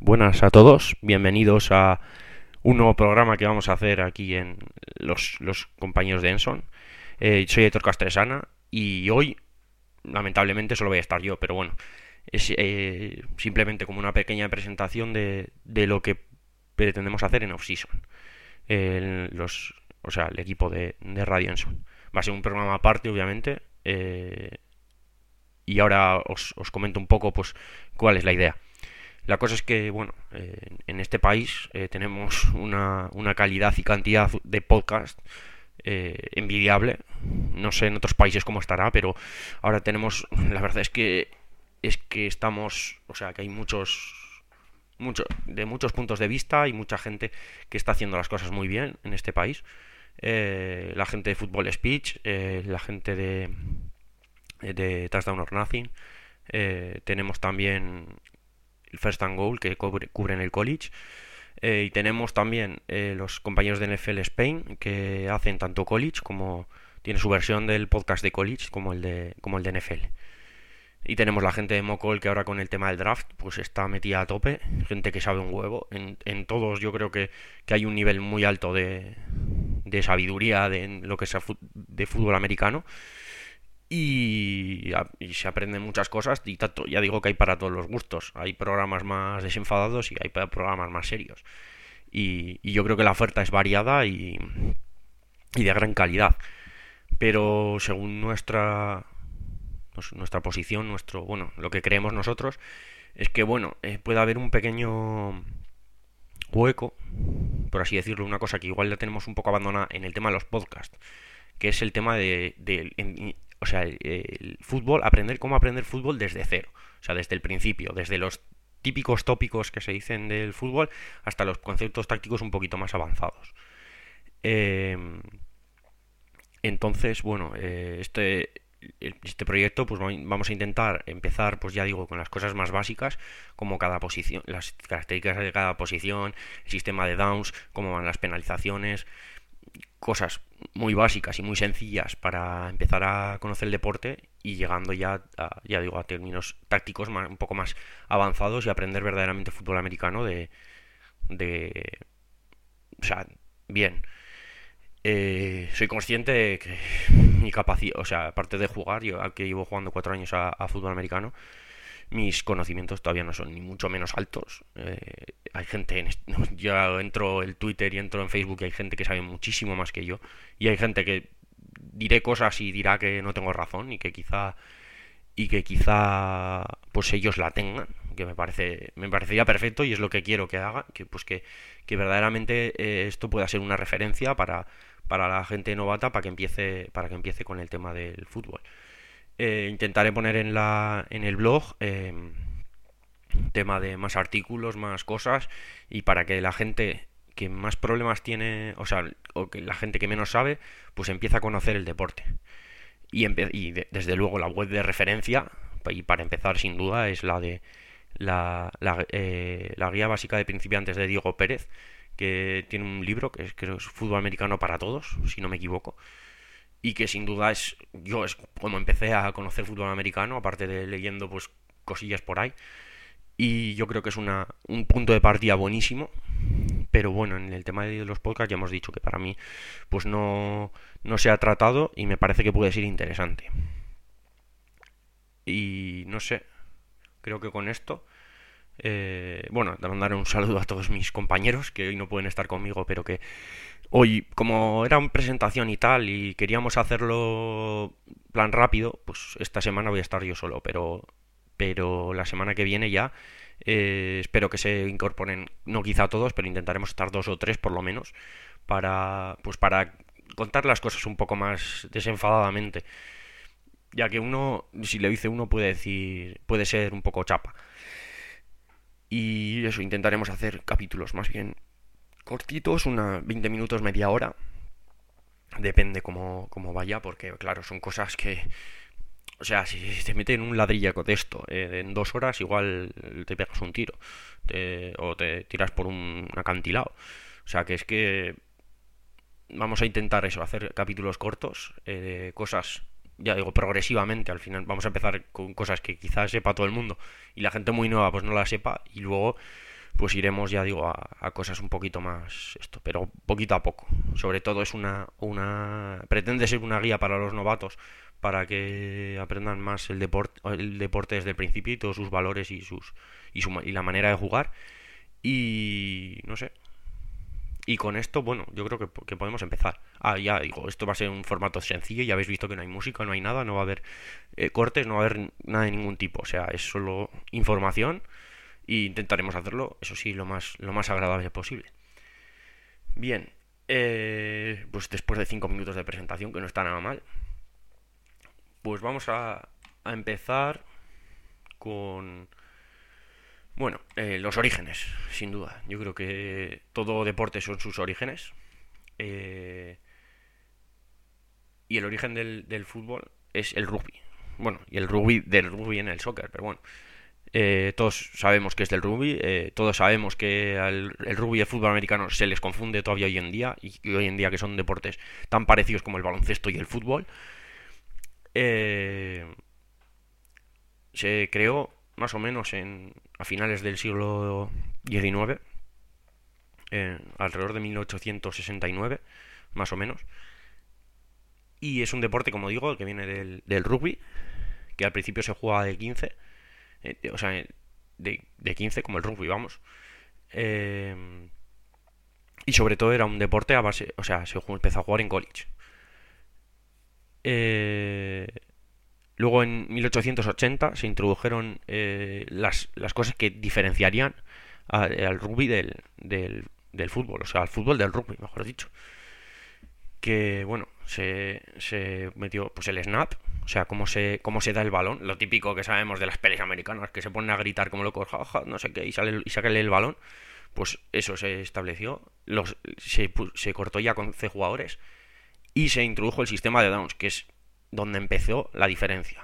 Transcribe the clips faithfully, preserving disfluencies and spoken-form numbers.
Buenas a todos, bienvenidos a un nuevo programa que vamos a hacer aquí en los, los compañeros de Enson. Eh, soy Héctor Castresana y hoy, lamentablemente, solo voy a estar yo, pero bueno, es eh, simplemente como una pequeña presentación de, de lo que pretendemos hacer en off-season. Eh, los, o sea, el equipo de, de Radio Enson. Va a ser un programa aparte, obviamente, eh, y ahora os, os comento un poco pues cuál es la idea. La cosa es que, bueno, eh, en este país eh, tenemos una, una calidad y cantidad de podcast eh, envidiable. No sé en otros países cómo estará, pero ahora tenemos, la verdad es que es que estamos, o sea, que hay muchos, mucho, de muchos puntos de vista y mucha gente que está haciendo las cosas muy bien en este país. Eh, la gente de Football Speech, eh, la gente de, de Touchdown or Nothing. Eh, tenemos también el First and Goal que cubre, cubren el college. Eh, y tenemos también eh, los compañeros de N F L Spain que hacen tanto college como tiene su versión del podcast de college como el de, como el de N F L. Y tenemos la gente de Mocol que ahora con el tema del draft pues está metida a tope, gente que sabe un huevo. En, en todos yo creo que, que hay un nivel muy alto de, de sabiduría de en lo que sea de fútbol americano. Y, y se aprenden muchas cosas y tanto, ya digo que hay para todos los gustos. Hay programas más desenfadados y hay programas más serios. Y, y yo creo que la oferta es variada y, y de gran calidad. Pero según nuestra nuestra posición, nuestro bueno, lo que creemos nosotros es que bueno, eh, puede haber un pequeño hueco, por así decirlo, una cosa que igual la tenemos un poco abandonada en el tema de los podcasts, que es el tema de, de en, o sea, el, el fútbol, aprender cómo aprender fútbol desde cero, o sea, desde el principio, desde los típicos tópicos que se dicen del fútbol hasta los conceptos tácticos un poquito más avanzados. Eh, entonces, bueno, eh, este este proyecto pues vamos a intentar empezar pues ya digo con las cosas más básicas como cada posición, las características de cada posición, el sistema de downs, cómo van las penalizaciones, cosas muy básicas y muy sencillas para empezar a conocer el deporte y llegando ya a, ya digo a términos tácticos más, un poco más avanzados y aprender verdaderamente fútbol americano de, de o sea, bien. Eh, soy consciente de que mi capacidad, o sea, aparte de jugar, yo que llevo jugando cuatro años a, a fútbol americano, mis conocimientos todavía no son ni mucho menos altos. Eh, hay gente, en yo entro en Twitter y entro en Facebook y hay gente que sabe muchísimo más que yo. Y hay gente que diré cosas y dirá que no tengo razón y que quizá y que quizá pues ellos la tengan, que me parece me parecería perfecto y es lo que quiero que haga, que pues que, que verdaderamente eh, esto pueda ser una referencia para para la gente novata para que empiece para que empiece con el tema del fútbol. Eh, intentaré poner en la en el blog eh, tema de más artículos, más cosas y para que la gente que más problemas tiene, o sea, o que la gente que menos sabe, pues empiece a conocer el deporte. Y, y de desde luego la web de referencia, y para empezar sin duda, es la de la, la, eh, la guía básica de principiantes de Diego Pérez, que tiene un libro que es, que es Fútbol Americano para Todos, si no me equivoco, y que sin duda es, yo es como empecé a conocer fútbol americano, aparte de leyendo pues cosillas por ahí, y yo creo que es una, un punto de partida buenísimo. Pero bueno, en el tema de los podcasts ya hemos dicho que para mí pues no, no se ha tratado y me parece que puede ser interesante. Y no sé, creo que con esto, eh, bueno, de mandar un saludo a todos mis compañeros que hoy no pueden estar conmigo, pero que hoy, como era una presentación y tal, y queríamos hacerlo plan rápido, pues esta semana voy a estar yo solo, pero, pero la semana que viene ya eh, espero que se incorporen, no quizá todos, pero intentaremos estar dos o tres por lo menos, para, pues para contar las cosas un poco más desenfadadamente, ya que uno, si le dice uno, puede decir, puede ser un poco chapa. Y eso, intentaremos hacer capítulos más bien cortitos, una veinte minutos, media hora. Depende cómo, cómo vaya, porque claro, son cosas que... O sea, si te meten un ladrillaco de esto eh, en dos horas, igual te pegas un tiro. Te, o te tiras por un acantilado. O sea, que es que vamos a intentar eso, hacer capítulos cortos, eh, cosas, ya digo, progresivamente. Al final vamos a empezar con cosas que quizás sepa todo el mundo y la gente muy nueva pues no la sepa. Y luego pues iremos, ya digo, a, a cosas un poquito más esto, pero poquito a poco. Sobre todo es una, una, pretende ser una guía para los novatos, para que aprendan más el deporte, el deporte desde el principio y todos sus valores y sus y, su, y la manera de jugar. Y no sé. Y con esto, bueno, yo creo que, que podemos empezar. Ah, ya digo, esto va a ser un formato sencillo. Ya habéis visto que no hay música, no hay nada, no va a haber eh, cortes, no va a haber nada de ningún tipo. O sea, es solo información e intentaremos hacerlo, eso sí, lo más, lo más agradable posible. Bien, eh, pues después de cinco minutos de presentación, que no está nada mal, pues vamos a, a empezar con, bueno, eh, los orígenes, sin duda. Yo creo que todo deporte son sus orígenes. Eh, y el origen del, del fútbol es el rugby. Bueno, y el rugby del rugby en el soccer, pero bueno. Eh, todos sabemos que es del rugby, eh, todos sabemos que al, el rugby y el fútbol americano se les confunde todavía hoy en día, y, y hoy en día que son deportes tan parecidos como el baloncesto y el fútbol. Eh, Se creó más o menos en, a finales del siglo diecinueve, eh, alrededor de mil ochocientos sesenta y nueve, más o menos. Y es un deporte, como digo, que viene del, del rugby, que al principio se jugaba de quince, eh, o sea, de, de quince como el rugby, vamos. Eh, y sobre todo era un deporte a base, o sea, se empezó a jugar en college. Eh, Luego en mil ochocientos ochenta se introdujeron eh, las, las cosas que diferenciarían a- al rugby del, del, del fútbol, o sea, al fútbol del rugby, mejor dicho. Que bueno, se, se metió pues el snap, o sea, cómo se, cómo se da el balón, lo típico que sabemos de las pelis americanas, que se ponen a gritar como locos, jaja, no sé qué, y sale y sacan el balón, pues eso se estableció, los, se, pu- se cortó ya con once jugadores y se introdujo el sistema de downs, que es donde empezó la diferencia.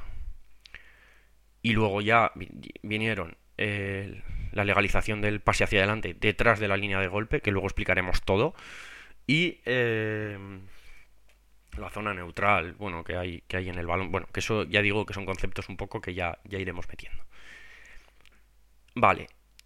Y luego ya vinieron eh, la legalización del pase hacia adelante detrás de la línea de golpe, que luego explicaremos todo, y eh, la zona neutral, bueno, que hay, que hay en el balón. Bueno, que eso ya digo que son conceptos un poco que ya, ya iremos metiendo. Vale.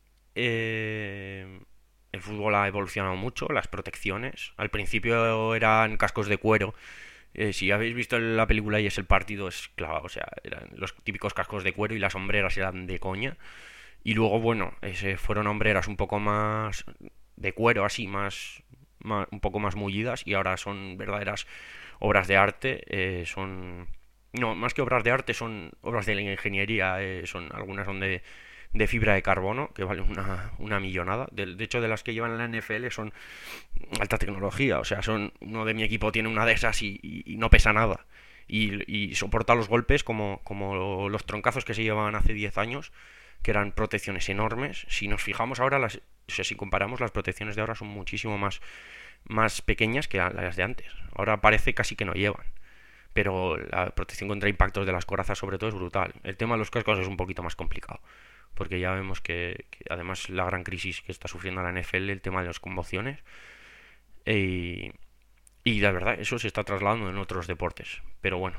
Eh, el fútbol ha evolucionado mucho, las protecciones. Al principio eran cascos de cuero. Eh, si habéis visto la película y es el partido, es claro, o sea, eran los típicos cascos de cuero y las hombreras eran de coña. Y luego, bueno, ese fueron hombreras un poco más de cuero, así, más, más un poco más mullidas, y ahora son verdaderas obras de arte. Eh, son, no, más que obras de arte, son obras de la ingeniería. Eh, son, algunas son de, de fibra de carbono, que valen una, una millonada. De, de hecho, de las que llevan en la N F L son alta tecnología. O sea, son uno de mi equipo tiene una de esas y, y- y no pesa nada. Y, y soporta los golpes como, como los troncazos que se llevaban hace diez años, que eran protecciones enormes. Si nos fijamos ahora, las, o sea, si comparamos, las protecciones de ahora son muchísimo más, más pequeñas que las de antes. Ahora parece casi que no llevan. Pero la protección contra impactos de las corazas sobre todo es brutal. El tema de los cascos es un poquito más complicado, porque ya vemos que, que además la gran crisis que está sufriendo la N F L, el tema de las conmociones, y, y la verdad, eso se está trasladando en otros deportes. Pero bueno,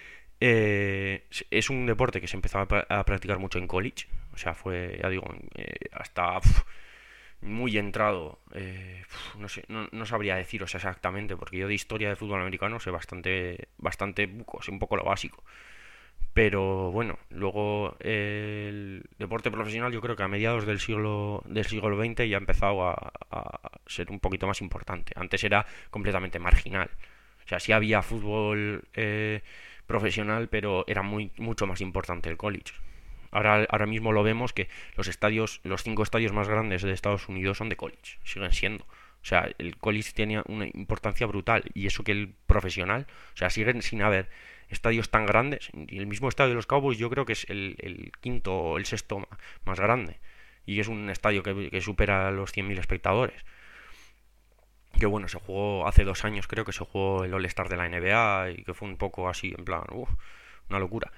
eh, es un deporte que se empezó a, pra- a practicar mucho en college. O sea, fue, ya digo, eh, hasta uf, muy entrado. Eh, uf, no sé, no, no sabría deciros exactamente, porque yo de historia de fútbol americano sé bastante, bastante buco, sé un poco lo básico. Pero bueno, luego eh, el deporte profesional yo creo que a mediados del siglo del siglo veinte ya ha empezado a, a ser un poquito más importante. Antes era completamente marginal. O sea, sí había fútbol eh, profesional, pero era muy mucho más importante el college. Ahora, ahora mismo lo vemos que los estadios, los cinco estadios más grandes de Estados Unidos son de college, siguen siendo. O sea, el college tenía una importancia brutal, y eso que el profesional, o sea, siguen sin haber estadios tan grandes. Y el mismo estadio de los Cowboys yo creo que es el, el quinto o el sexto más grande. Y es un estadio que, que supera los cien mil espectadores. Que bueno, se jugó hace dos años, creo que se jugó el All-Star de la N B A, y que fue un poco así, en plan, uff, una locura.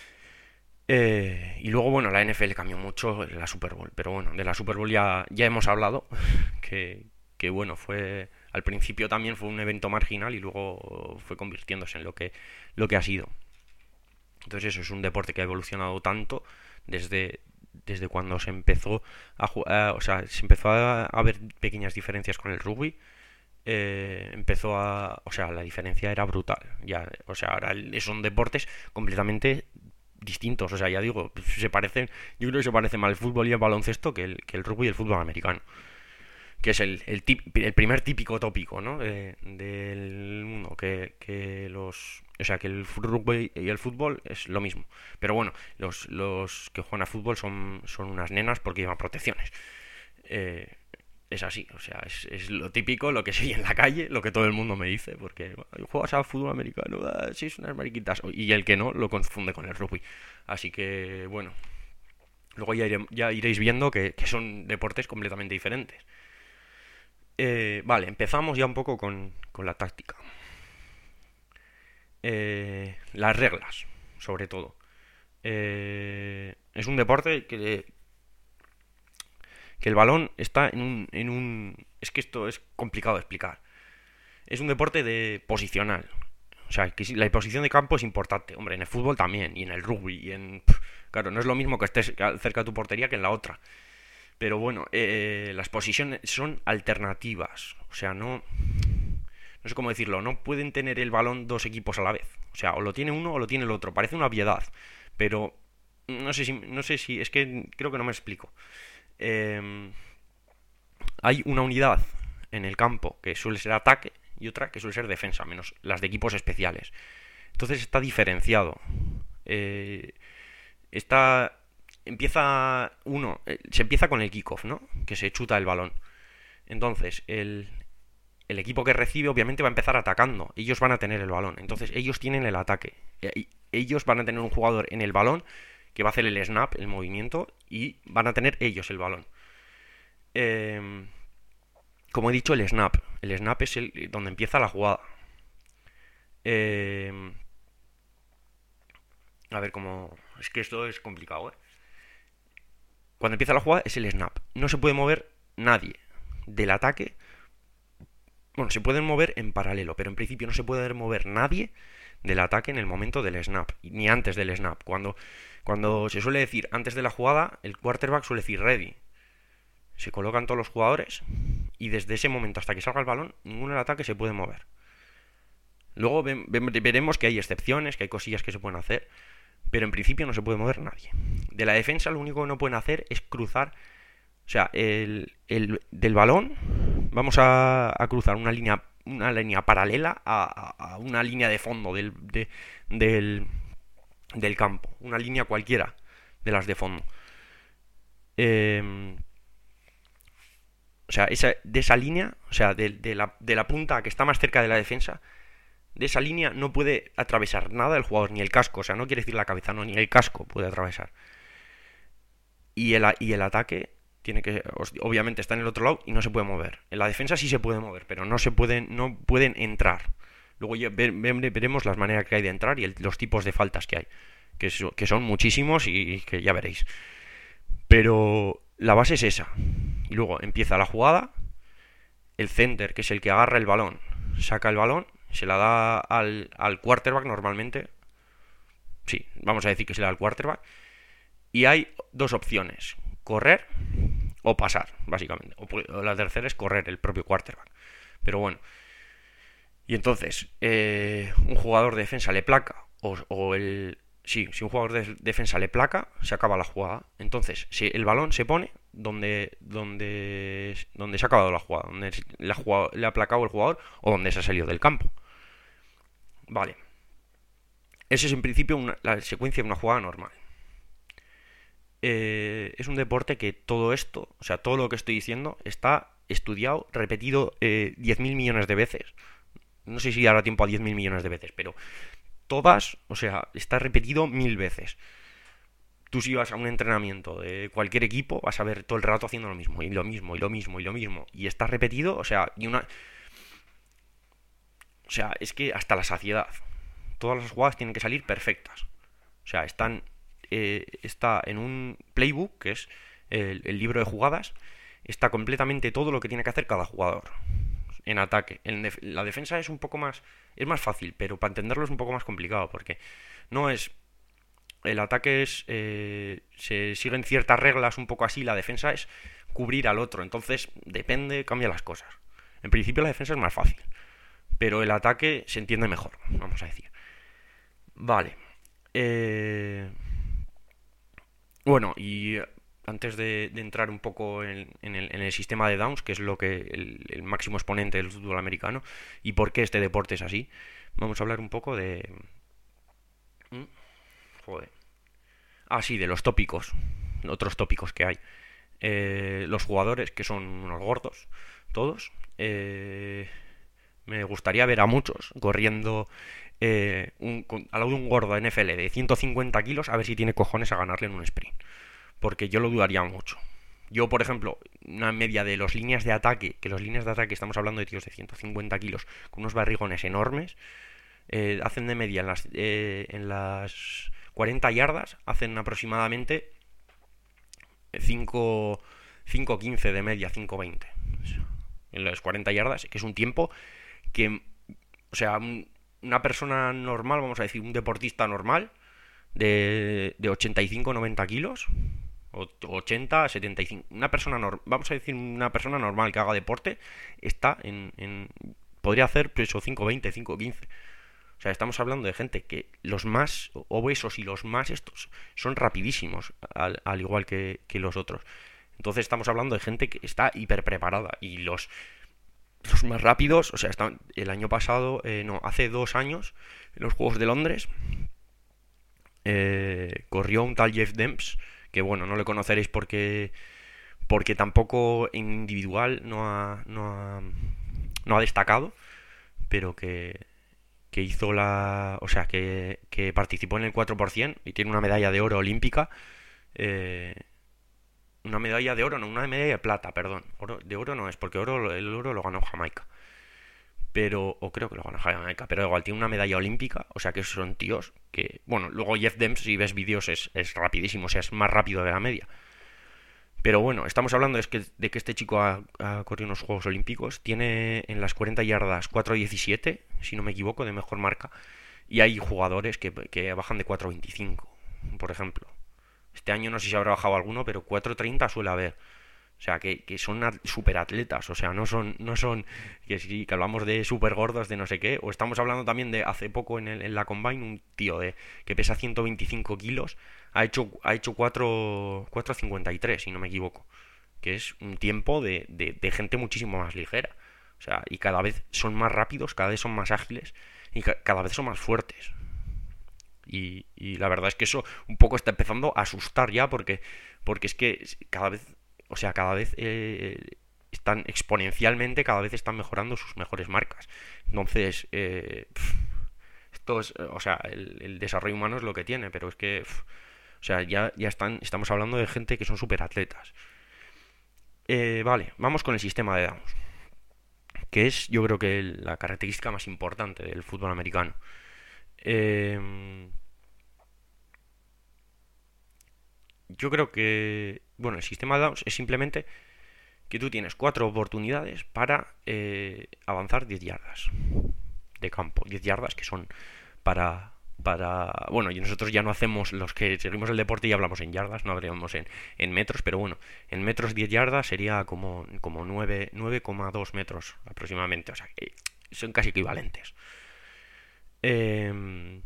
Eh, y luego, bueno, la N F L cambió mucho, la Super Bowl. Pero bueno, de la Super Bowl ya, ya hemos hablado. Que, que bueno, fue. Al principio también fue un evento marginal y luego fue convirtiéndose en lo que, lo que ha sido. Entonces, eso es un deporte que ha evolucionado tanto desde, desde cuando se empezó a jugar, o sea, se empezó a, a ver pequeñas diferencias con el rugby, eh, empezó a, o sea, la diferencia era brutal. Ya, o sea, ahora son deportes completamente distintos. O sea, ya digo, se parecen, yo creo que se parece más el fútbol y el baloncesto que el, que el rugby y el fútbol americano, que es el, el, tip, el primer típico tópico, ¿no? De, del mundo, que, que los... O sea, que el rugby y el fútbol es lo mismo. Pero bueno, los, los que juegan a fútbol son, son unas nenas porque llevan protecciones. Eh, es así, o sea, es, es lo típico, lo que se oye en la calle, lo que todo el mundo me dice, porque "Ay, juegas a fútbol americano, ah, sí, son unas mariquitas", y el que no lo confunde con el rugby. Así que, bueno, luego ya, iré- ya iréis viendo que, que son deportes completamente diferentes. Eh, vale, empezamos ya un poco con, con la táctica. Eh, las reglas, sobre todo. Eh, es un deporte que, que el balón está en un, en un... Es que esto es complicado de explicar. Es un deporte de posicional. O sea, que la posición de campo es importante. Hombre, en el fútbol también, y en el rugby, y en... Claro, no es lo mismo que estés cerca de tu portería que en la otra. Pero bueno, eh, las posiciones son alternativas. O sea, no... No sé cómo decirlo. No pueden tener el balón dos equipos a la vez. O sea, o lo tiene uno o lo tiene el otro. Parece una obviedad. Pero... No sé si... No sé si... Es que creo que no me explico. Eh, hay una unidad en el campo que suele ser ataque y otra que suele ser defensa, menos las de equipos especiales. Entonces está diferenciado. Eh, está empieza uno, eh, se empieza con el kickoff, ¿no? Que se chuta el balón. Entonces, el, el equipo que recibe obviamente va a empezar atacando. Ellos van a tener el balón. Entonces, ellos tienen el ataque. E- ellos van a tener un jugador en el balón que va a hacer el snap, el movimiento, y van a tener ellos el balón. Eh, como he dicho, el snap. El snap es el donde empieza la jugada. Eh, a ver cómo... Es que esto es complicado, ¿eh? Cuando empieza la jugada es el snap. No se puede mover nadie del ataque. Bueno, se pueden mover en paralelo, pero en principio no se puede mover nadie del ataque en el momento del snap, ni antes del snap. Cuando, cuando se suele decir antes de la jugada, el quarterback suele decir ready. Se colocan todos los jugadores y desde ese momento hasta que salga el balón, ninguno del ataque se puede mover. Luego ve- ve- veremos que hay excepciones, que hay cosillas que se pueden hacer, pero en principio no se puede mover nadie. De la defensa lo único que no pueden hacer es cruzar, o sea, el, el- del balón vamos a, a cruzar una línea, una línea paralela a, a- a una línea de fondo del, de- del, del campo, una línea cualquiera de las de fondo. Eh, o sea, esa, de esa línea, o sea, de, de la, de la punta que está más cerca de la defensa, de esa línea no puede atravesar nada el jugador, ni el casco, o sea, no quiere decir la cabeza, no, ni el casco puede atravesar. Y el, y el ataque tiene que, obviamente está en el otro lado y no se puede mover. En la defensa sí se puede mover, pero no se pueden, no pueden entrar. Luego ya ve- ve- veremos las maneras que hay de entrar y el- los tipos de faltas que hay, que, so- que son muchísimos y que ya veréis. Pero la base es esa. Y luego empieza la jugada, el center, que es el que agarra el balón, saca el balón, se la da al, al quarterback normalmente. Sí, vamos a decir que se la da al quarterback. Y hay dos opciones, correr o pasar, básicamente. O, o la tercera es correr, el propio quarterback. Pero bueno. Y entonces, eh, un jugador de defensa le placa, o, o el... Sí, si un jugador de defensa le placa, se acaba la jugada. Entonces, si el balón se pone donde, donde, donde se ha acabado la jugada, donde le ha, jugado, le ha placado el jugador o donde se ha salido del campo. Vale. Esa es en principio una- la secuencia de una jugada normal. Eh, es un deporte que todo esto, o sea, todo lo que estoy diciendo, está estudiado, repetido eh, diez mil millones de veces. No sé si dará tiempo a diez mil millones de veces, pero todas, o sea, está repetido mil veces. Tú si vas a un entrenamiento de cualquier equipo, vas a ver todo el rato haciendo lo mismo, y lo mismo, y lo mismo, y lo mismo. Y está repetido, o sea, y una... O sea, es que hasta la saciedad. Todas las jugadas tienen que salir perfectas. O sea, están eh, está en un playbook, que es el, el libro de jugadas, está completamente todo lo que tiene que hacer cada jugador en ataque. En def la defensa es un poco más, es más fácil, pero para entenderlo es un poco más complicado, porque no es, el ataque es, eh, se siguen ciertas reglas un poco así, la defensa es cubrir al otro, entonces depende, cambia las cosas. En principio la defensa es más fácil, pero el ataque se entiende mejor, vamos a decir. Vale. Eh, bueno, y antes de, de entrar un poco en, en el, en el sistema de downs, que es lo que el, el máximo exponente del fútbol americano, y por qué este deporte es así, vamos a hablar un poco de... ¿Mm? Joder. Ah, sí, de los tópicos, otros tópicos que hay. Eh, los jugadores, que son unos gordos, todos. Eh, me gustaría ver a muchos corriendo eh, un, con- al lado de un gordo N F L de ciento cincuenta kilos, a ver si tiene cojones a ganarle en un sprint. Porque yo lo dudaría mucho. Yo, por ejemplo, una media de los líneas de ataque, que los líneas de ataque estamos hablando de tíos de ciento cincuenta kilos, con unos barrigones enormes, eh, hacen de media en las, eh, en las cuarenta yardas, hacen aproximadamente cinco cinco quince de media, cinco veinte. En las cuarenta yardas, que es un tiempo que, o sea, un- una persona normal, vamos a decir, un deportista normal, de, de ochenta y cinco noventa kilos, o ochenta setenta y cinco, una persona normal, vamos a decir, una persona normal que haga deporte, está en, en podría hacer pues, eso, cinco veinte, cinco quince. O sea, estamos hablando de gente que los más obesos y los más estos son rapidísimos, al, al igual que, que los otros. Entonces estamos hablando de gente que está hiper preparada y los, los más rápidos, o sea, están, el año pasado, eh, no, hace dos años, en los Juegos de Londres, eh, corrió un tal Jeff Demps, que bueno, no le conoceréis porque, porque tampoco en individual no ha, no ha, no ha destacado, pero que, que hizo la... O sea, que, que participó en el cuatro por ciento y tiene una medalla de oro olímpica. eh, una medalla de oro, no, una medalla de plata, perdón. Oro, de oro no es, porque oro, el oro lo ganó Jamaica. Pero, o creo que lo ganó Jamaica, pero igual tiene una medalla olímpica, o sea que son tíos que... Bueno, luego Jeff Demps, si ves vídeos, es, es rapidísimo, o sea, es más rápido de la media. Pero bueno, estamos hablando de que, de que este chico ha, ha corrido unos Juegos Olímpicos, tiene en las cuarenta yardas cuatro diecisiete, si no me equivoco, de mejor marca, y hay jugadores que, que bajan de cuatro veinticinco, por ejemplo. Este año no sé si habrá bajado alguno, pero cuatro treinta suele haber. O sea, que, que son super atletas, o sea, no son, no son, que sí, que hablamos de super gordos, de no sé qué, o estamos hablando también de hace poco en, el, en la Combine, un tío de que pesa ciento veinticinco kilos, ha hecho, ha hecho cuatro cincuenta y tres, si no me equivoco, que es un tiempo de, de, de gente muchísimo más ligera, o sea, y cada vez son más rápidos, cada vez son más ágiles, y ca- cada vez son más fuertes. Y, y la verdad es que eso un poco está empezando a asustar ya porque, porque es que cada vez, o sea, cada vez eh, están exponencialmente, cada vez están mejorando sus mejores marcas. Entonces, eh, pf, esto es, o sea, el, el desarrollo humano es lo que tiene, pero es que, pf, o sea, ya, ya están, estamos hablando de gente que son superatletas. Eh, vale, vamos con el sistema de Downs, que es yo creo que la característica más importante del fútbol americano. Eh, yo creo que, bueno, el sistema de Downs es simplemente que tú tienes cuatro oportunidades para eh, avanzar diez yardas de campo. Diez yardas que son para... para bueno, y nosotros ya no hacemos, los que seguimos el deporte y hablamos en yardas, no habríamos en, en metros, pero bueno, en metros diez yardas sería como, como nueve coma dos metros aproximadamente, o sea, que son casi equivalentes. Eh,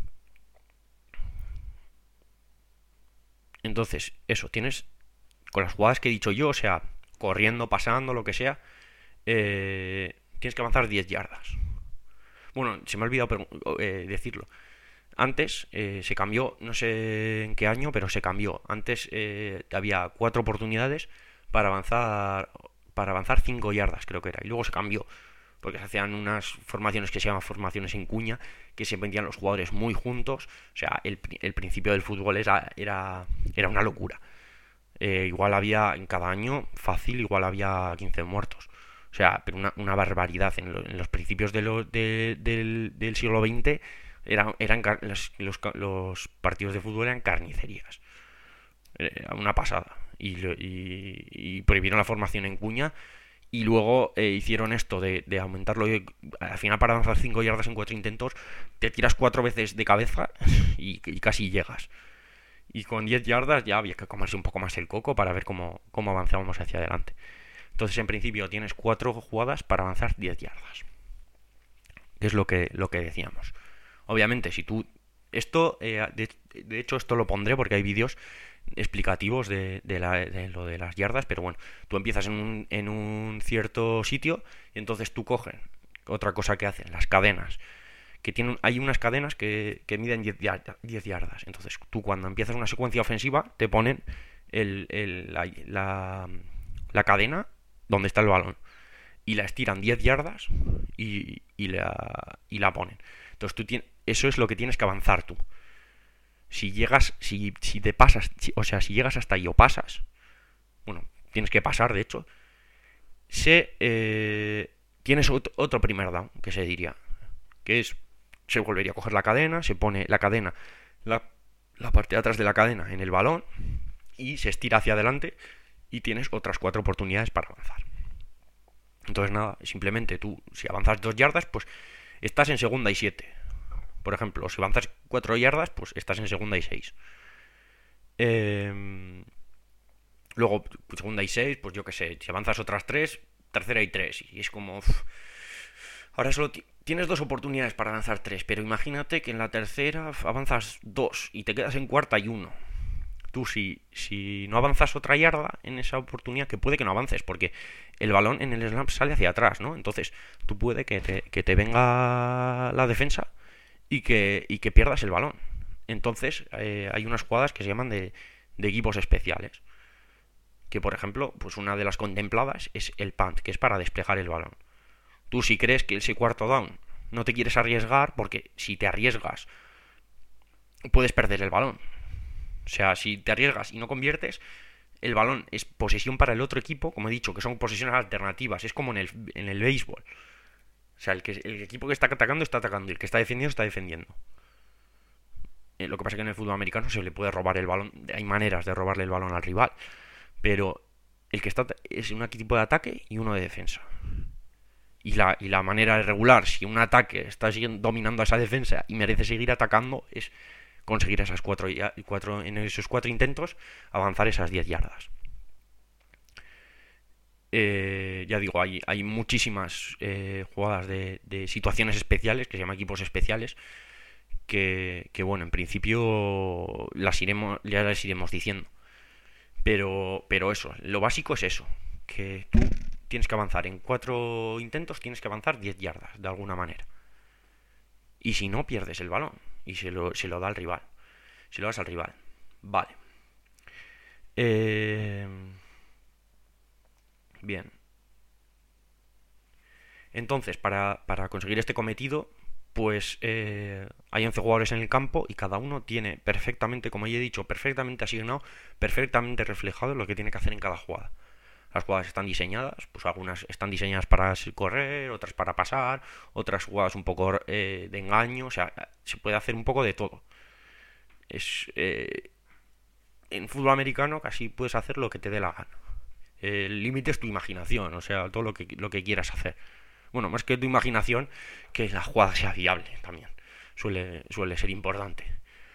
entonces, eso, tienes con las jugadas que he dicho yo, o sea, corriendo, pasando, lo que sea, eh, tienes que avanzar diez yardas. Bueno, se me ha olvidado eh, decirlo. Antes eh, se cambió, no sé en qué año, pero se cambió. Antes eh, había cuatro oportunidades para avanzar para avanzar cinco yardas, creo que era. Y luego se cambió, porque se hacían unas formaciones que se llaman formaciones en cuña, que se metían los jugadores muy juntos. O sea, el, el principio del fútbol era, era, era una locura. Eh, igual había en cada año, fácil, igual había quince muertos. O sea, pero una, una barbaridad. En, lo- en los principios de lo- de- del, del siglo veinte eran, eran car- los, los los partidos de fútbol eran carnicerías. Era una pasada. Y, lo- y- y prohibieron la formación en cuña. Y luego eh, hicieron esto de, de aumentarlo. Y al final, para avanzar cinco yardas en cuatro intentos, te tiras cuatro veces de cabeza y, y casi llegas. Y con diez yardas ya había que comerse un poco más el coco para ver cómo, cómo avanzábamos hacia adelante. Entonces, en principio, tienes cuatro jugadas para avanzar diez yardas. Que es lo que, lo que decíamos. Obviamente, si tú... Esto, eh, de, de hecho, esto lo pondré porque hay vídeos explicativos de, de, la, de lo de las yardas, pero bueno, tú empiezas en un, en un cierto sitio y entonces tú coges otra cosa que hacen, las cadenas, que tienen, hay unas cadenas que, que miden diez yardas, entonces tú cuando empiezas una secuencia ofensiva te ponen el, el, la, la, la cadena donde está el balón y la estiran diez yardas y, y, la, y la ponen. Entonces tú tienes, eso es lo que tienes que avanzar tú. Si llegas, si, si te pasas, si, o sea, si llegas hasta ahí o pasas, bueno, tienes que pasar, de hecho, se, eh, tienes otro, otro primer down, que se diría, que es, se volvería a coger la cadena, se pone la cadena, la, la parte de atrás de la cadena en el balón y se estira hacia adelante y tienes otras cuatro oportunidades para avanzar. Entonces nada, simplemente tú, si avanzas dos yardas, pues estás en segunda y siete. Por ejemplo, si avanzas cuatro yardas, pues estás en segunda y seis. Eh, luego, segunda y seis, pues yo qué sé, si avanzas otras tres, tercera y tres. Y es como... Uff. Ahora solo tienes dos oportunidades para avanzar tres, pero imagínate que en la tercera avanzas dos y te quedas en cuarta y uno. Tú si, si no avanzas otra yarda en esa oportunidad, que puede que no avances, porque el balón en el snap sale hacia atrás, ¿no? Entonces tú puede que te, que te venga la defensa y que, y que pierdas el balón. Entonces eh, hay unas jugadas que se llaman de, de equipos especiales. Que por ejemplo, pues una de las contempladas es el punt, que es para despejar el balón. Tú si crees que ese cuarto down no te quieres arriesgar, porque si te arriesgas puedes perder el balón. O sea, si te arriesgas y no conviertes, el balón es posesión para el otro equipo, como he dicho, que son posesiones alternativas. Es como en el, en el béisbol. O sea, el, que, el equipo que está atacando está atacando y el que está defendiendo está defendiendo. Eh, lo que pasa es que en el fútbol americano se le puede robar el balón. Hay maneras de robarle el balón al rival. Pero el que está es un equipo de ataque y uno de defensa. Y la, y la manera de regular, si un ataque está dominando a esa defensa y merece seguir atacando, es conseguir esas cuatro, cuatro en esos cuatro intentos avanzar esas diez yardas. Eh, ya digo, hay, hay muchísimas eh, jugadas de, de situaciones especiales, que se llaman equipos especiales, que, que bueno, en principio las iremos, ya las iremos diciendo. Pero, pero eso, lo básico es eso, que tú tienes que avanzar en cuatro intentos, tienes que avanzar diez yardas, de alguna manera. Y si no, pierdes el balón y se lo, se lo da al rival. Se lo das al rival. Vale. Eh... Bien. Entonces, para, para conseguir este cometido, pues eh, hay once jugadores en el campo y cada uno tiene perfectamente, como ya he dicho, perfectamente asignado, perfectamente reflejado lo que tiene que hacer en cada jugada. Las jugadas están diseñadas, pues algunas están diseñadas para correr, otras para pasar, otras jugadas un poco eh, de engaño, o sea, se puede hacer un poco de todo. Es eh, en fútbol americano casi puedes hacer lo que te dé la gana. El límite es tu imaginación, o sea, todo lo que, lo que quieras hacer. Bueno, más que tu imaginación, que la jugada sea viable también. Suele, suele ser importante.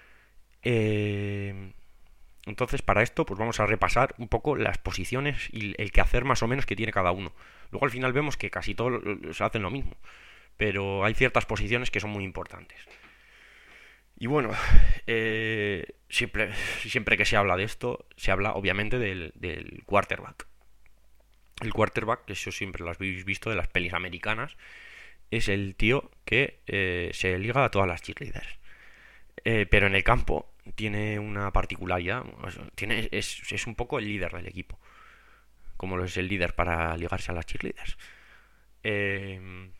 Eh, entonces, para esto, pues vamos a repasar un poco las posiciones y el que hacer más o menos que tiene cada uno. Luego al final vemos que casi todos hacen lo mismo. Pero hay ciertas posiciones que son muy importantes. Y bueno, eh, siempre, siempre que se habla de esto, se habla obviamente del, del quarterback. El quarterback, que eso siempre lo habéis visto de las pelis americanas, es el tío que eh, se liga a todas las cheerleaders. Eh, pero en el campo tiene una particularidad, tiene, es, es un poco el líder del equipo, como lo es el líder para ligarse a las cheerleaders. Eh,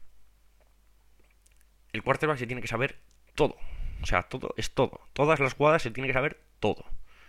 el quarterback se tiene que saber todo, o sea, todo es todo. Todas las jugadas se tiene que saber todo.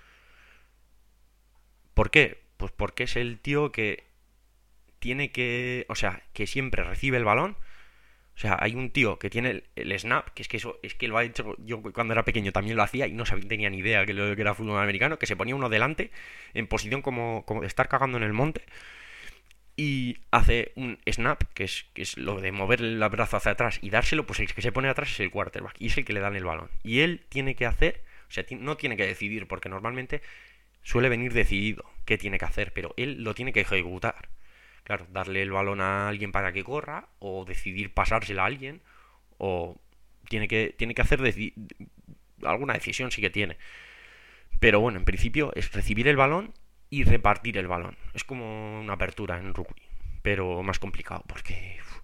¿Por qué? Pues porque es el tío que tiene que, o sea, que siempre recibe el balón. O sea, hay un tío que tiene el, el snap, que es que eso es que lo ha hecho yo cuando era pequeño también lo hacía y no sabía, tenía ni idea que lo que era fútbol americano, que se ponía uno delante en posición como, como de estar cagando en el monte y hace un snap, que es, que es lo de mover el brazo hacia atrás y dárselo, pues el que se pone atrás es el quarterback y es el que le dan el balón. Y él tiene que hacer, o O sea, no tiene que decidir, porque normalmente suele venir decidido qué tiene que hacer, pero él lo tiene que ejecutar. Claro, darle el balón a alguien para que corra, o decidir pasársela a alguien, o tiene que, tiene que hacer deci alguna decisión sí que tiene. Pero bueno, en principio es recibir el balón y repartir el balón. Es como una apertura en rugby, pero más complicado, porque uf,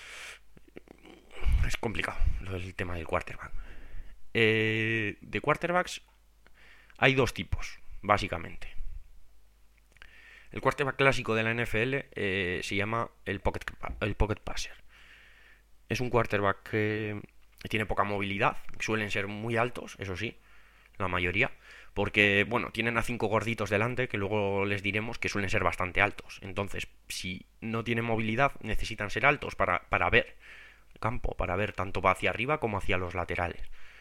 es complicado el tema del quarterback. Eh, de quarterbacks hay dos tipos, básicamente. El quarterback clásico de la N F L eh, se llama el pocket, el pocket passer. Es un quarterback que tiene poca movilidad, suelen ser muy altos, eso sí, la mayoría, porque, bueno, tienen a cinco gorditos delante que luego les diremos que suelen ser bastante altos. Entonces, si no tienen movilidad, necesitan ser altos para, para ver el campo, para ver tanto hacia arriba como hacia los laterales.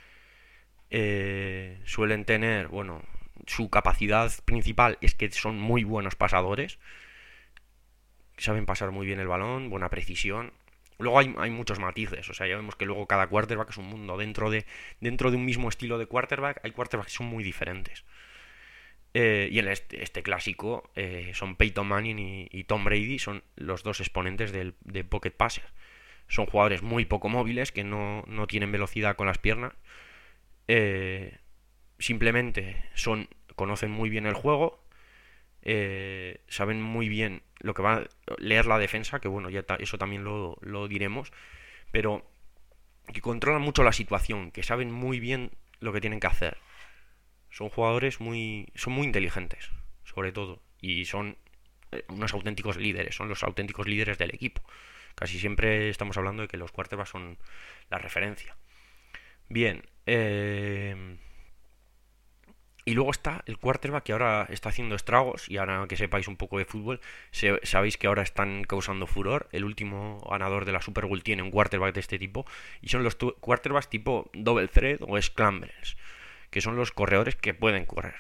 Eh, suelen tener, bueno, su capacidad principal es que son muy buenos pasadores, saben pasar muy bien el balón, buena precisión. Luego hay, hay muchos matices, o sea, ya vemos que luego cada quarterback es un mundo. Dentro de, dentro de un mismo estilo de quarterback hay quarterbacks que son muy diferentes. Eh, y en este, este clásico eh, son Peyton Manning y, y Tom Brady, son los dos exponentes del, de Pocket Passer. Son jugadores muy poco móviles, que no, no tienen velocidad con las piernas. Eh, simplemente son, conocen muy bien el juego, eh, saben muy bien lo que va a leer la defensa, que bueno, ya ta, eso también lo, lo diremos, pero que controlan mucho la situación, que saben muy bien lo que tienen que hacer. Son jugadores muy, son muy inteligentes, sobre todo, y son eh, unos auténticos líderes, son los auténticos líderes del equipo. Casi siempre estamos hablando de que los quarterbacks son la referencia. Bien, eh... y luego está el quarterback, que ahora está haciendo estragos, y ahora que sepáis un poco de fútbol, se, sabéis que ahora están causando furor. El último ganador de la Super Bowl tiene un quarterback de este tipo, y son los quarterbacks tipo double threat o scramblers, que son los corredores que pueden correr.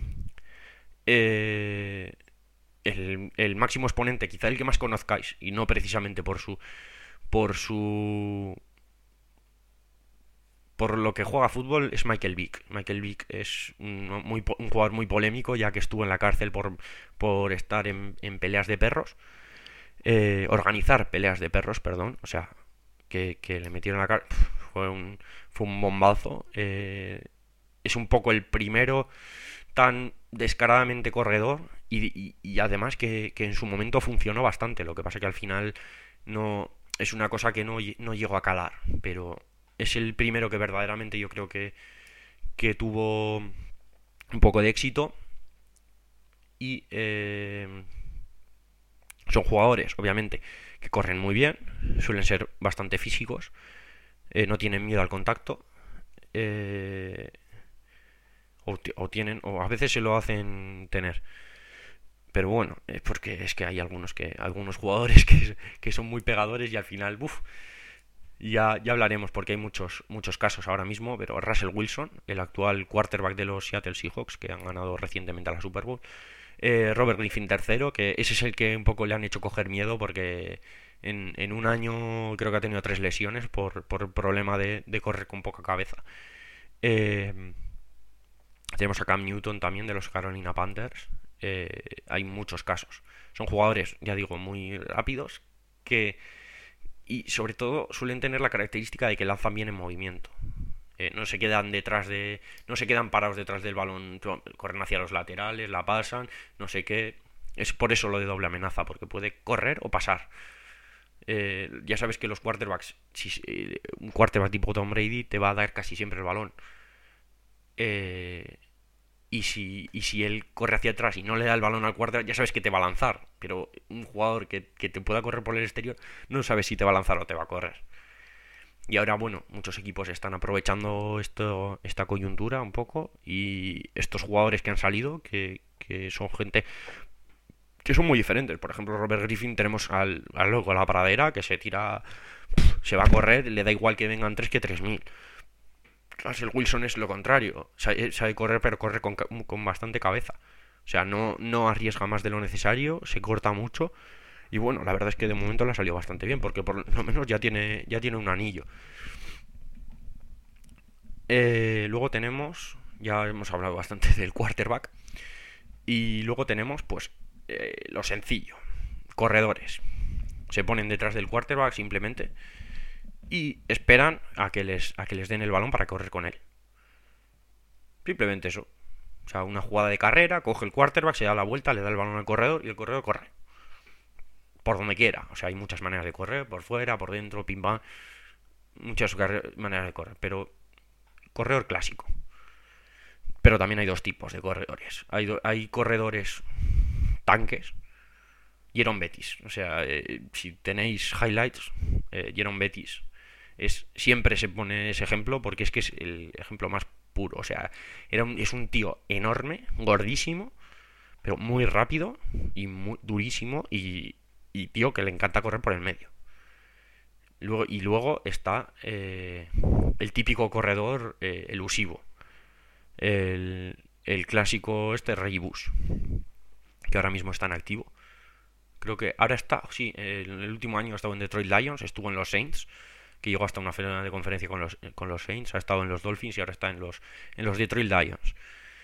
Eh, el, el máximo exponente, quizá el que más conozcáis, y no precisamente por su por su por lo que juega fútbol, es Michael Vick. Michael Vick es un, muy, un jugador muy polémico, ya que estuvo en la cárcel por, por estar en, en peleas de perros. Eh, organizar peleas de perros, perdón. O sea, que, que le metieron a la cárcel. Fue un, fue un bombazo. Eh, es un poco el primero tan descaradamente corredor, y, y, y además que, que en su momento funcionó bastante. Lo que pasa que al final no es una cosa que no, no llegó a calar, pero es el primero que verdaderamente yo creo que, que tuvo un poco de éxito. Y eh, son jugadores, obviamente, que corren muy bien, suelen ser bastante físicos, eh, no tienen miedo al contacto, eh, o, o tienen, o a veces se lo hacen tener. Pero bueno, es porque es que hay algunos que algunos jugadores que, que son muy pegadores, y al final, uff, ya, ya hablaremos, porque hay muchos, muchos casos ahora mismo. Pero Russell Wilson, el actual quarterback de los Seattle Seahawks, que han ganado recientemente a la Super Bowl. Eh, Robert Griffin tercero, que ese es el que un poco le han hecho coger miedo, porque en, en un año creo que ha tenido tres lesiones por, por el problema de, de correr con poca cabeza. Eh, tenemos a Cam Newton también, de los Carolina Panthers. Eh, hay muchos casos. Son jugadores, ya digo, muy rápidos, que y sobre todo suelen tener la característica de que lanzan bien en movimiento. Eh, no se quedan detrás de, no se quedan parados detrás del balón, corren hacia los laterales, la pasan, no sé qué. Es por eso lo de doble amenaza, porque puede correr o pasar. Eh, ya sabes que los quarterbacks, si, eh, un quarterback tipo Tom Brady te va a dar casi siempre el balón. Eh, Y si, y si él corre hacia atrás y no le da el balón al quarterback, ya sabes que te va a lanzar. Pero un jugador que, que te pueda correr por el exterior, no sabes si te va a lanzar o te va a correr. Y ahora, bueno, muchos equipos están aprovechando esto, esta coyuntura un poco. Y estos jugadores que han salido, que, que son gente que son muy diferentes. Por ejemplo, Robert Griffin, tenemos al, al loco, la pradera, que se tira, se va a correr, le da igual que vengan tres que tres mil. Russell Wilson es lo contrario, sabe, sabe correr, pero corre con, con bastante cabeza. O sea, no, no arriesga más de lo necesario, se corta mucho. Y bueno, la verdad es que de momento le ha salido bastante bien, porque por lo menos ya tiene, ya tiene un anillo. Eh, luego tenemos, ya hemos hablado bastante del quarterback. Y luego tenemos, pues, eh, lo sencillo. Corredores. Se ponen detrás del quarterback simplemente y esperan a que les, a que les den el balón para correr con él. Simplemente eso. O sea, una jugada de carrera, coge el quarterback, se da la vuelta, le da el balón al corredor y el corredor corre. Por donde quiera. O sea, hay muchas maneras de correr, por fuera, por dentro, pim pam. Muchas maneras de correr, pero corredor clásico. Pero también hay dos tipos de corredores. Hay, do- hay corredores tanques. Jeron Betis. O sea, eh, si tenéis highlights, eh, Jeron Betis es, siempre se pone ese ejemplo porque es que es el ejemplo más puro. O sea, era un- es un tío enorme, gordísimo, pero muy rápido y muy durísimo y, y tío que le encanta correr por el medio. Luego, y luego está eh, el típico corredor eh, elusivo. El, el clásico este Reggie Bush, que ahora mismo está en activo. Creo que ahora está, sí, en el último año ha estado en Detroit Lions, estuvo en los Saints, que llegó hasta una final de conferencia con los, con los Saints, ha estado en los Dolphins y ahora está en los, en los Detroit Lions.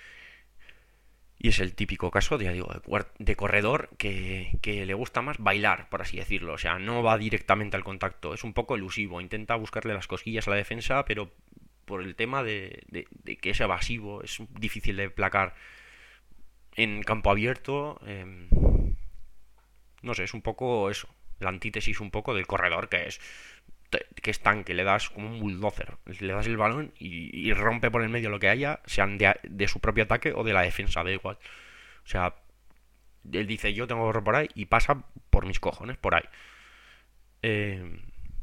Y es el típico caso de, digo, de, de corredor que, que le gusta más bailar, por así decirlo. O sea, no va directamente al contacto, es un poco elusivo, intenta buscarle las cosquillas a la defensa, pero por el tema de, de, de que es evasivo, es difícil de placar en campo abierto. Eh, no sé, es un poco eso, la antítesis un poco del corredor que es que es tanque, le das como un bulldozer, le das el balón y, y rompe por el medio lo que haya, sean de, de su propio ataque o de la defensa, da igual. O sea, él dice yo tengo que correr por ahí y pasa por mis cojones por ahí. Eh,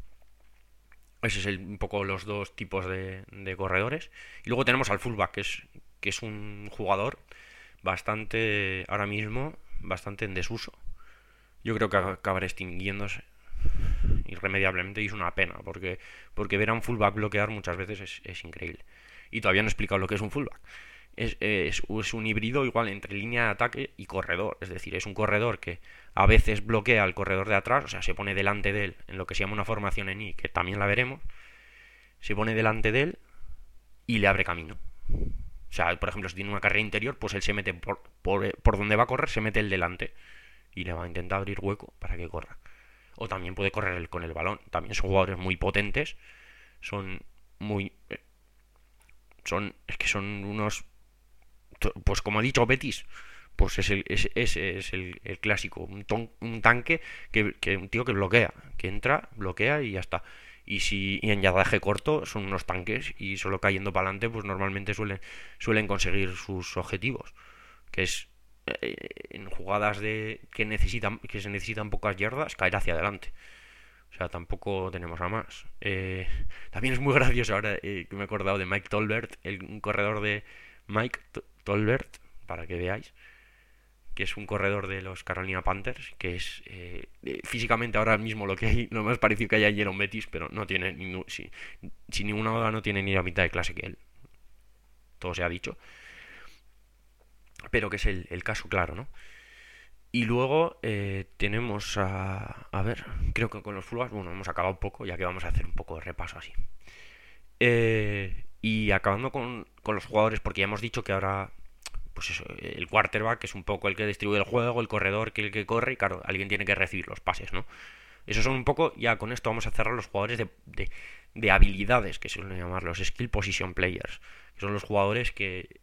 ese es el, un poco los dos tipos de, de corredores. Y luego tenemos al fullback, que es, que es un jugador bastante, ahora mismo, bastante en desuso. Yo creo que acabará extinguiéndose irremediablemente y es una pena porque, porque ver a un fullback bloquear muchas veces es, es increíble. Y todavía no he explicado lo que es un fullback. Es, es, es un híbrido igual entre línea de ataque y corredor. Es decir, es un corredor que a veces bloquea al corredor de atrás, o sea, se pone delante de él en lo que se llama una formación en I, que también la veremos. Se pone delante de él y le abre camino. O sea, por ejemplo, si tiene una carrera interior, pues él se mete por, por, por donde va a correr, se mete el delante y le va a intentar abrir hueco para que corra. O también puede correr el, con el balón. También son jugadores muy potentes. Son muy... Eh, son... Es que son unos... Pues como ha dicho Betis, pues es el, es, es, es el, el clásico. Un, ton, un tanque que, que un tío que bloquea. Que entra, bloquea y ya está. Y si y en yardaje corto son unos tanques y solo cayendo para adelante pues normalmente suelen, suelen conseguir sus objetivos. Que es eh, en jugadas de que necesitan que se necesitan pocas yardas caer hacia adelante. O sea, tampoco tenemos a más. Eh, también es muy gracioso ahora eh, que me he acordado de Mike Tolbert, el, un corredor de Mike Tolbert, para que veáis, que es un corredor de los Carolina Panthers, que es eh, físicamente ahora mismo lo que hay, lo más parecido que hay ayer en Betis, pero no tiene, ni, si, sin ninguna duda no tiene ni la mitad de clase que él. Todo se ha dicho. Pero que es el, el caso claro, ¿no? Y luego eh, tenemos a... A ver, creo que con los fullbacks, bueno, hemos acabado un poco, ya que vamos a hacer un poco de repaso así. Eh, y acabando con, con los jugadores, porque ya hemos dicho que ahora, pues eso, el quarterback es un poco el que distribuye el juego, el corredor que el que corre, y claro, alguien tiene que recibir los pases, ¿no? Esos son un poco, ya con esto vamos a cerrar los jugadores de, de, de habilidades, que se suelen llamar los skill position players, que son los jugadores que,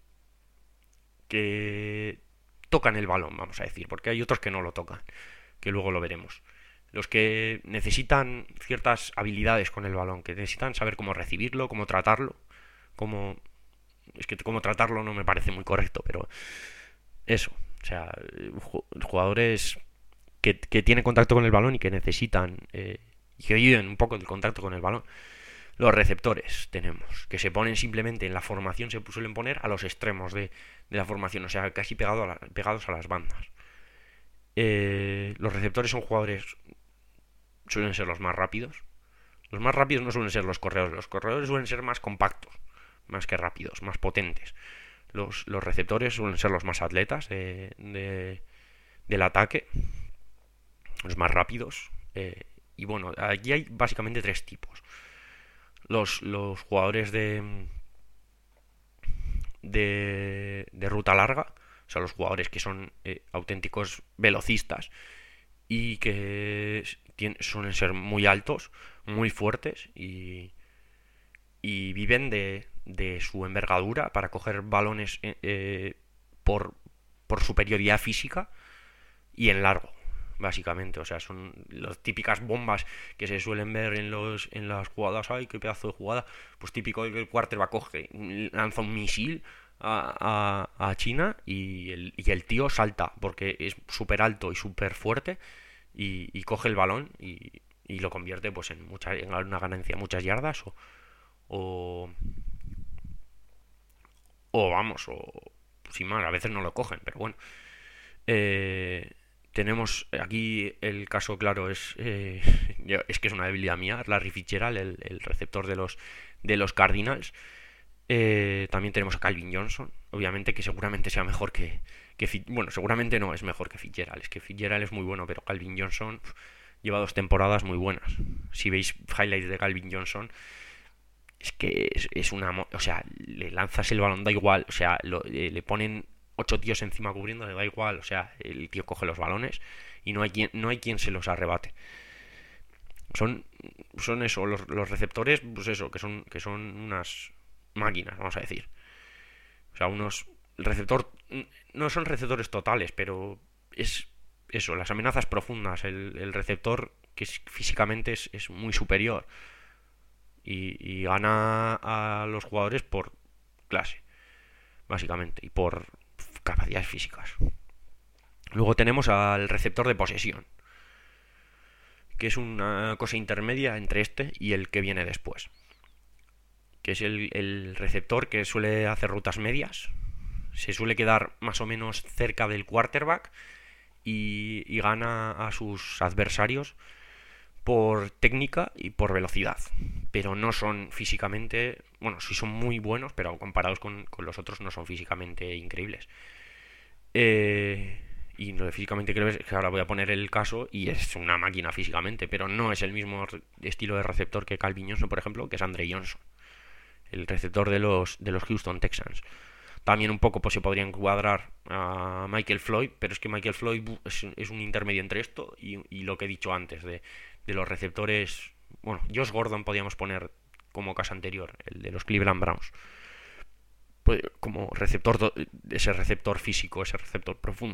que tocan el balón, vamos a decir, porque hay otros que no lo tocan, que luego lo veremos. Los que necesitan ciertas habilidades con el balón, que necesitan saber cómo recibirlo, cómo tratarlo, cómo... Es que cómo tratarlo no me parece muy correcto, pero eso, o sea, jugadores que, que tienen contacto con el balón y que necesitan eh, y que viven un poco del contacto con el balón. Los receptores tenemos, que se ponen simplemente en la formación, se suelen poner a los extremos de, de la formación, o sea, casi pegado a la, pegados a las bandas. Eh, los receptores son jugadores, suelen ser los más rápidos. Los más rápidos no suelen ser los corredores, los corredores suelen ser más compactos, más que rápidos, más potentes. Los, los receptores suelen ser los más atletas de, de, del ataque, los más rápidos. Eh, y bueno, aquí hay básicamente tres tipos. Los, los jugadores de de, de ruta larga, o sea, los jugadores que son eh, auténticos velocistas y que tien- suelen ser muy altos, muy fuertes y, y viven de, de su envergadura para coger balones eh, eh, por, por superioridad física y en largo, básicamente. O sea, son las típicas bombas que se suelen ver en los en las jugadas. Ay, qué pedazo de jugada. Pues típico que el quarterback coge, lanza un misil a, a, a China y el, y el tío salta porque es súper alto y súper fuerte y, y coge el balón y, y lo convierte pues en, mucha, en una ganancia, muchas yardas o, o, o vamos, o sin más, a veces no lo cogen, pero bueno. Eh, tenemos aquí el caso claro, es, eh, es que es una debilidad mía, Larry Fitzgerald, el, el receptor de los, de los Cardinals. Eh, también tenemos a Calvin Johnson, obviamente que seguramente sea mejor que, que bueno, seguramente no es mejor que Fitzgerald, es que Fitzgerald es muy bueno, pero Calvin Johnson pf, lleva dos temporadas muy buenas. Si veis highlights de Calvin Johnson, es que es, es una, o sea, le lanzas el balón, da igual, o sea, lo, le, le ponen ocho tíos encima cubriendo, le da igual, o sea, el tío coge los balones y no hay quien, no hay quien se los arrebate. Son, son eso, los, los receptores, pues eso, que son, que son unas máquinas, vamos a decir. O sea, unos, el receptor, no son receptores totales, pero es eso, las amenazas profundas, el, el receptor que es, físicamente es, es muy superior y, y gana a los jugadores por clase, básicamente, y por capacidades físicas. Luego tenemos al receptor de posesión, que es una cosa intermedia entre este y el que viene después. Que es el, el receptor que suele hacer rutas medias, se suele quedar más o menos cerca del quarterback y, y gana a sus adversarios por técnica y por velocidad. Pero no son físicamente, bueno, sí son muy buenos, pero comparados con, con los otros no son físicamente increíbles. Eh, y lo de físicamente creo es que ahora voy a poner el caso y es una máquina físicamente, pero no es el mismo estilo de receptor que Calvin Johnson, por ejemplo, que es Andre Johnson, el receptor de los, de los Houston Texans. También un poco pues se podría encuadrar a Michael Floyd, pero es que Michael Floyd es, es un intermedio entre esto y, y lo que he dicho antes de, de los receptores. Bueno, Josh Gordon podíamos poner como caso anterior, el de los Cleveland Browns. Pues como receptor, ese receptor físico, ese receptor profundo.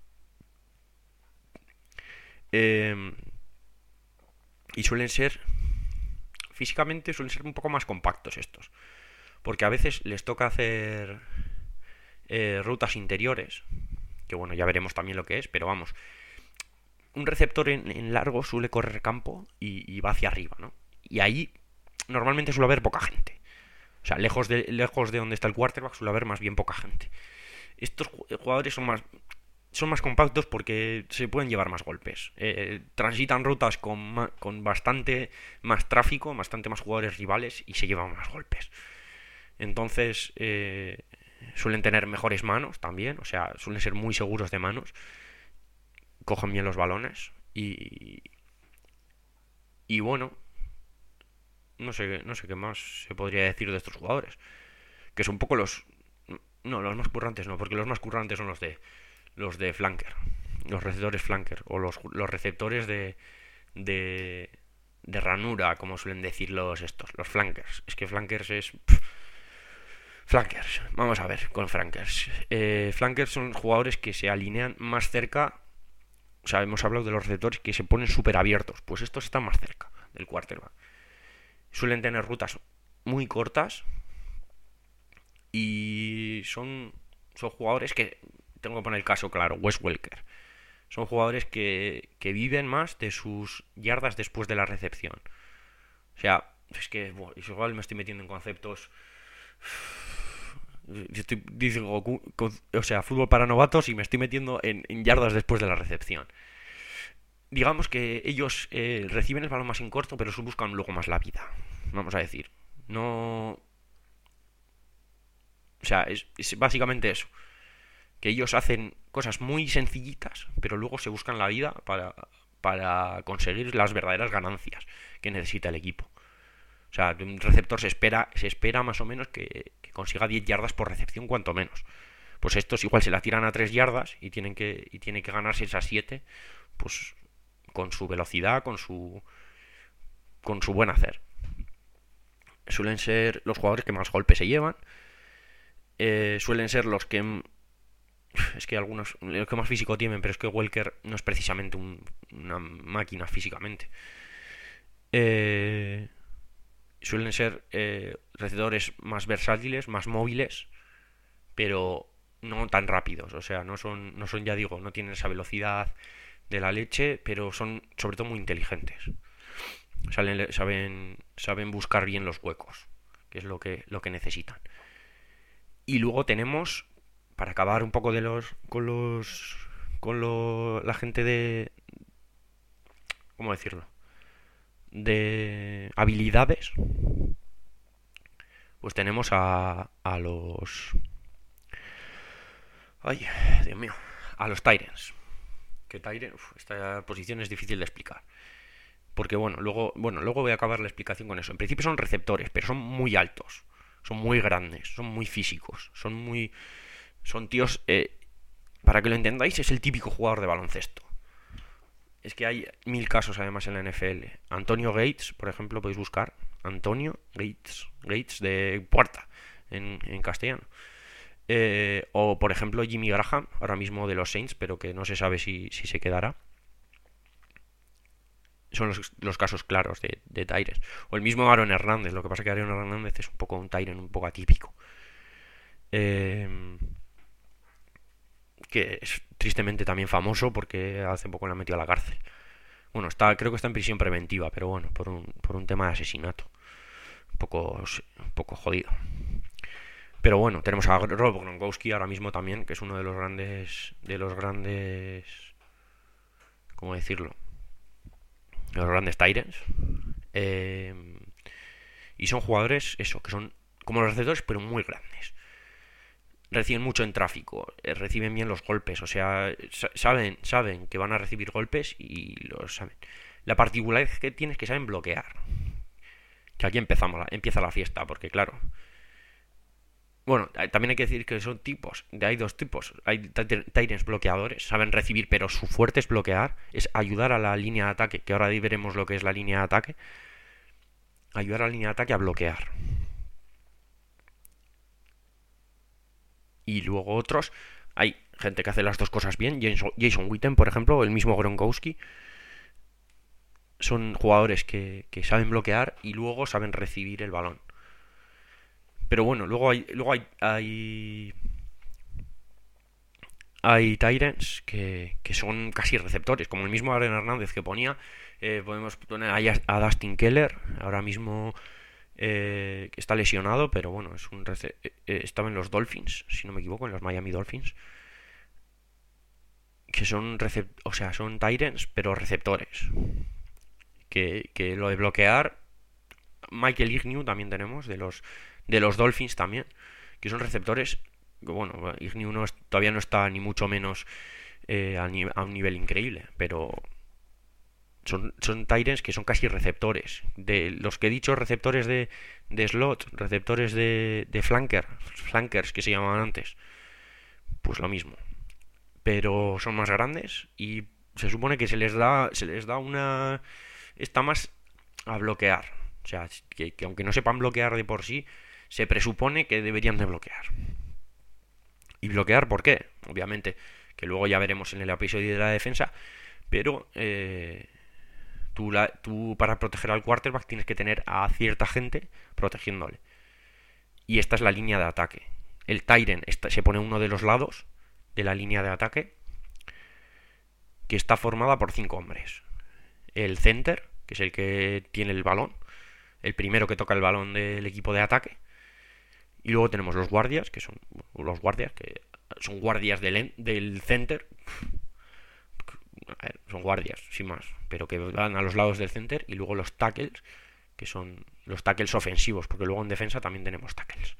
Eh, y suelen ser, físicamente suelen ser un poco más compactos estos. Porque a veces les toca hacer eh, rutas interiores, que bueno, ya veremos también lo que es, pero vamos, un receptor en, en largo suele correr campo y, y va hacia arriba, ¿no? Y ahí normalmente suele haber poca gente. O sea, lejos de, lejos de donde está el quarterback suele haber más bien poca gente. Estos jugadores son más, son más compactos porque se pueden llevar más golpes. Eh, transitan rutas con, ma, con bastante más tráfico, bastante más jugadores rivales y se llevan más golpes. Entonces, eh, suelen tener mejores manos también, o sea, suelen ser muy seguros de manos, cogen bien los balones y, y bueno, no sé, no sé qué más se podría decir de estos jugadores, que son un poco los, no, los más currantes no, porque los más currantes son los de los de flanker, los receptores flanker o los, los receptores de, de de ranura, como suelen decir los estos, los flankers. Es que flankers es pff, flankers, vamos a ver con flankers. Eh, flankers son jugadores que se alinean más cerca. O sea, hemos hablado de los receptores que se ponen súper abiertos. Pues estos están más cerca del quarterback. Suelen tener rutas muy cortas. Y son, son jugadores que, tengo que poner el caso claro, Wes Welker. Son jugadores que, que viven más de sus yardas después de la recepción. O sea, es que bueno, igual me estoy metiendo en conceptos. Estoy, digo, o sea, fútbol para novatos y me estoy metiendo en, en yardas después de la recepción. Digamos que ellos eh, reciben el balón más en corto, pero buscan luego más la vida. Vamos a decir. No. O sea, es, es básicamente eso. Que ellos hacen cosas muy sencillitas, pero luego se buscan la vida para, para conseguir las verdaderas ganancias que necesita el equipo. O sea, de un receptor se espera, se espera más o menos que, que consiga diez yardas por recepción, cuanto menos. Pues estos igual se la tiran a tres yardas y tienen que, y tiene que ganarse esas siete, pues con su velocidad, con su, con su buen hacer. Suelen ser los jugadores que más golpes se llevan. Eh, suelen ser los que... Es que algunos... Los que más físico tienen, pero es que Welker no es precisamente un, una máquina físicamente. Eh, suelen ser eh, receptores más versátiles, más móviles, pero no tan rápidos. O sea, no son, no son, ya digo, no tienen esa velocidad de la leche, pero son sobre todo muy inteligentes. Salen, saben, saben buscar bien los huecos, que es lo que, lo que necesitan. Y luego tenemos, para acabar un poco de los con los con lo, la gente de, ¿cómo decirlo? De habilidades, pues tenemos a, a los... Ay, Dios mío. A los Tyrants. Que Tyrant, uf, esta posición es difícil de explicar. Porque bueno, luego, bueno, luego voy a acabar la explicación con eso. En principio son receptores, pero son muy altos. Son muy grandes, son muy físicos. Son muy... Son tíos... Eh, para que lo entendáis, es el típico jugador de baloncesto. Es que hay mil casos además en la N F L. Antonio Gates, por ejemplo, podéis buscar. Antonio Gates. Gates de Puerta, en, en castellano. Eh, o por ejemplo Jimmy Graham, ahora mismo de los Saints, pero que no se sabe si, si se quedará. Son los, los casos claros de, de Tyrants. O el mismo Aaron Hernández. Lo que pasa es que Aaron Hernández es un poco un Tyrant un poco atípico. Eh, que es tristemente también famoso porque hace poco le han metido a la cárcel. Bueno, está, creo que está en prisión preventiva, pero bueno, por un, por un tema de asesinato. Un poco, un poco jodido. Pero bueno, tenemos a Rob Gronkowski ahora mismo también, que es uno de los grandes, de los grandes, ¿cómo decirlo? De los grandes Tyrants. Eh, y son jugadores, eso, que son como los receptores, pero muy grandes. Reciben mucho en tráfico, eh, reciben bien los golpes, o sea, saben, saben que van a recibir golpes y lo saben. La particularidad que tienen es que saben bloquear. Que aquí empezamos, la, empieza la fiesta, porque claro... Bueno, también hay que decir que son tipos, hay dos tipos. Hay Tyrants bloqueadores, saben recibir, pero su fuerte es bloquear, es ayudar a la línea de ataque, que ahora veremos lo que es la línea de ataque. Ayudar a la línea de ataque a bloquear. Y luego otros, hay gente que hace las dos cosas bien. Jason, Jason Witten, por ejemplo, el mismo Gronkowski. Son jugadores que, que saben bloquear y luego saben recibir el balón. Pero bueno, luego hay luego hay hay, hay Tyrants que, que son casi receptores, como el mismo Aaron Hernández que ponía. Eh, podemos poner ahí a, a Dustin Keller, ahora mismo eh, que está lesionado, pero bueno, es un rece- eh, estaba en los Dolphins, si no me equivoco, en los Miami Dolphins, que son recep- o sea, son Tyrants, pero receptores. Que, que lo de bloquear, Michael Ignew también tenemos de los de los Dolphins también, que son receptores. Bueno, Ignew no es, todavía no está ni mucho menos eh, a, ni, a un nivel increíble, pero son, son Tyrants que son casi receptores. De los que he dicho, receptores de, de slot, receptores de, de flanker, flankers que se llamaban antes, pues lo mismo. Pero son más grandes y se supone que se les da, se les da una... Está más a bloquear. O sea, que, que aunque no sepan bloquear de por sí, se presupone que deberían de bloquear. ¿Y bloquear por qué? Obviamente, que luego ya veremos en el episodio de la defensa, pero eh, tú, la, tú para proteger al quarterback tienes que tener a cierta gente protegiéndole. Y esta es la línea de ataque. El Tyrant está, se pone uno de los lados de la línea de ataque, que está formada por cinco hombres. El center, que es el que tiene el balón, el primero que toca el balón del equipo de ataque. Y luego tenemos los guardias, que son los guardias, que son guardias del, del center. A ver, son guardias, sin más, pero que van a los lados del center. Y luego los tackles, que son los tackles ofensivos, porque luego en defensa también tenemos tackles.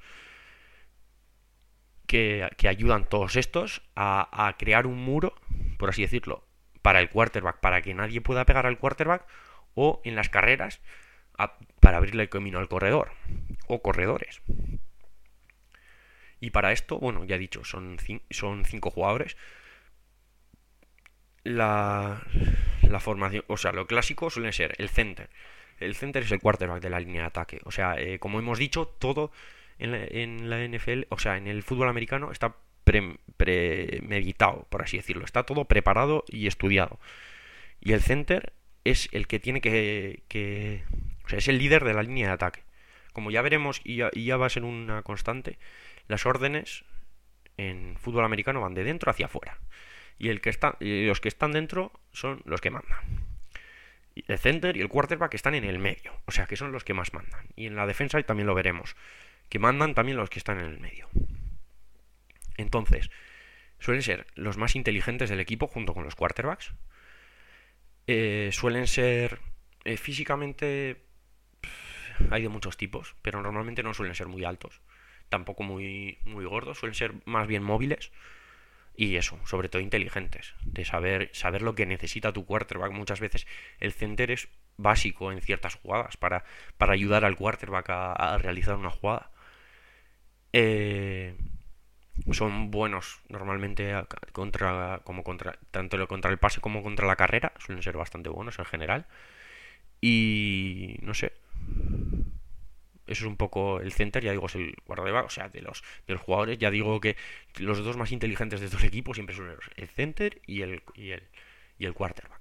Que, que ayudan todos estos a, a crear un muro, por así decirlo, para el quarterback, para que nadie pueda pegar al quarterback, o en las carreras a- para abrirle el camino al corredor o corredores. Y para esto, bueno, ya he dicho, son, cin- son cinco jugadores. La, la formación, o sea, lo clásico suele ser el center. El center es el quarterback de la línea de ataque. O sea, eh, como hemos dicho, todo en la, en la N F L, o sea, en el fútbol americano está pre- premeditado, por así decirlo. Está todo preparado y estudiado. Y el center es el que tiene que, que- o sea, es el líder de la línea de ataque. Como ya veremos y ya, y ya va a ser una constante, las órdenes en fútbol americano van de dentro hacia afuera. Y, el que está, y los que están dentro son los que mandan. Y el center y el quarterback están en el medio, o sea que son los que más mandan. Y en la defensa también lo veremos, que mandan también los que están en el medio. Entonces, suelen ser los más inteligentes del equipo junto con los quarterbacks. Eh, suelen ser eh, físicamente, hay de muchos tipos, pero normalmente no suelen ser muy altos, tampoco muy, muy gordos, suelen ser más bien móviles. Y eso, sobre todo inteligentes, de saber, saber lo que necesita tu quarterback. Muchas veces el center es básico en ciertas jugadas para, para ayudar al quarterback a, a realizar una jugada. Eh, Son buenos normalmente contra, como contra, tanto contra el pase como contra la carrera, suelen ser bastante buenos en general. Y no sé, eso es un poco el center, ya digo, es el guardametas, o sea, de los, de los jugadores, ya digo que los dos más inteligentes de estos equipos siempre son el center y el, y el, y el quarterback.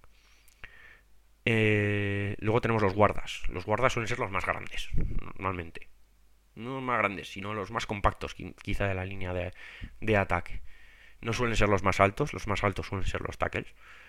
Eh, luego tenemos los guardas. Los guardas suelen ser los más grandes, normalmente. No los más grandes, sino los más compactos, quizá de la línea de, de ataque. No suelen ser los más altos, los más altos suelen ser los tackles.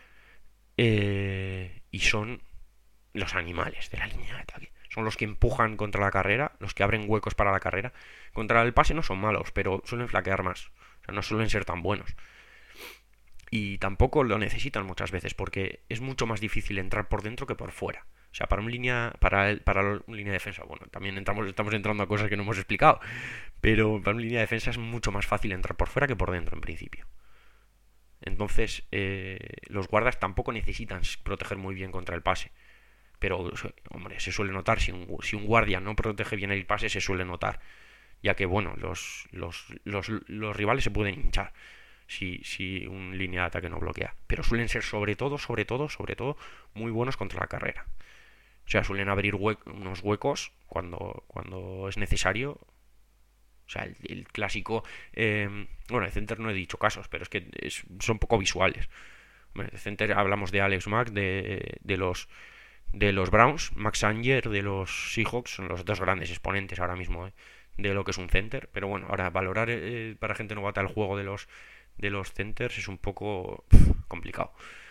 Eh, y son los animales de la línea de ataque. Son los que empujan contra la carrera, los que abren huecos para la carrera. Contra el pase no son malos, pero suelen flaquear más. O sea, no suelen ser tan buenos. Y tampoco lo necesitan muchas veces, porque es mucho más difícil entrar por dentro que por fuera. O sea, para una línea, para, el, para una línea de defensa, bueno, también entramos, estamos entrando a cosas que no hemos explicado, pero para una línea de defensa es mucho más fácil entrar por fuera que por dentro, en principio. Entonces, eh, los guardas tampoco necesitan proteger muy bien contra el pase. Pero, hombre, se suele notar, si un, si un guardia no protege bien el pase, se suele notar. Ya que, bueno, los, los, los, los rivales se pueden hinchar si, si un línea de ataque no bloquea. Pero suelen ser sobre todo, sobre todo, sobre todo, muy buenos contra la carrera. O sea, suelen abrir hue unos huecos cuando, cuando es necesario. O sea, el, el clásico... Eh, bueno, el center no he dicho casos, pero es que es, son poco visuales. Bueno, el center hablamos de Alex Mack, de, de los de los Browns, Max Unger de los Seahawks, son los dos grandes exponentes ahora mismo, ¿eh?, de lo que es un center. Pero bueno, ahora valorar eh, para gente novata el juego de los de los centers es un poco pff, complicado.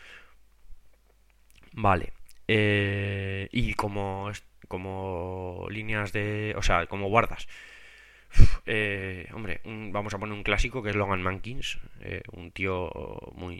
Vale. Eh, y como como líneas de, o sea, como guardas. Eh, hombre, un, vamos a poner un clásico que es Logan Mankins, eh, un tío muy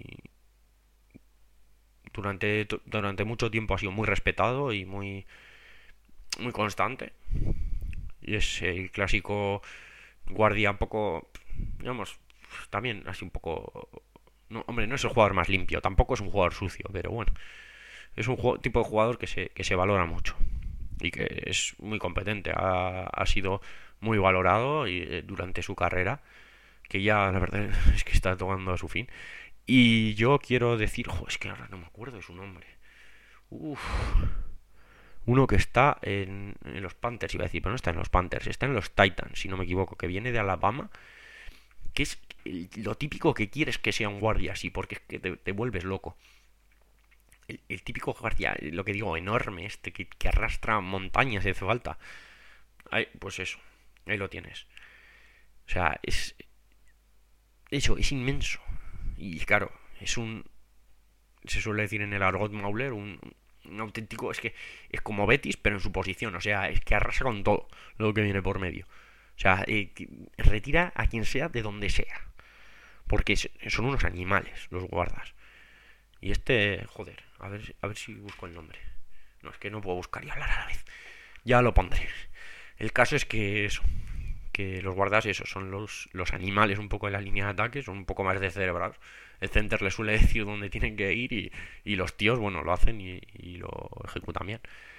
durante durante mucho tiempo ha sido muy respetado y muy muy constante. Y es el clásico guardia un poco, digamos, también así un poco... No, hombre, no es el jugador más limpio, tampoco es un jugador sucio, pero bueno, es un juego, tipo de jugador que se, que se valora mucho y que es muy competente. Ha, ha sido muy valorado y, eh, durante su carrera, que ya la verdad es que está tocando a su fin. Y yo quiero decir, jo, es que ahora no me acuerdo de su nombre. Uf, uno que está en, en los Panthers, iba a decir, pero no está en los Panthers, está en los Titans, si no me equivoco, que viene de Alabama, que es lo típico que quieres que sea un guardia así, porque es que te, te vuelves loco. El, el, típico guardia, lo que digo, enorme, este que, que arrastra montañas si hace falta. Ahí, pues eso, ahí lo tienes. O sea, es... Eso, es inmenso. Y claro, es un... Se suele decir en el argot Mauler, un, un auténtico... Es que es como Betis, pero en su posición. O sea, es que arrasa con todo lo que viene por medio. O sea, eh, retira a quien sea de donde sea. Porque son unos animales los guardas. Y este, joder, a ver, a ver si busco el nombre. No, es que no puedo buscar y hablar a la vez. Ya lo pondré. El caso es que eso, que los guardas, eso, son los, los animales un poco de la línea de ataque, son un poco más descerebrados. El center les suele decir dónde tienen que ir y, y los tíos, bueno, lo hacen y, y lo ejecutan bien.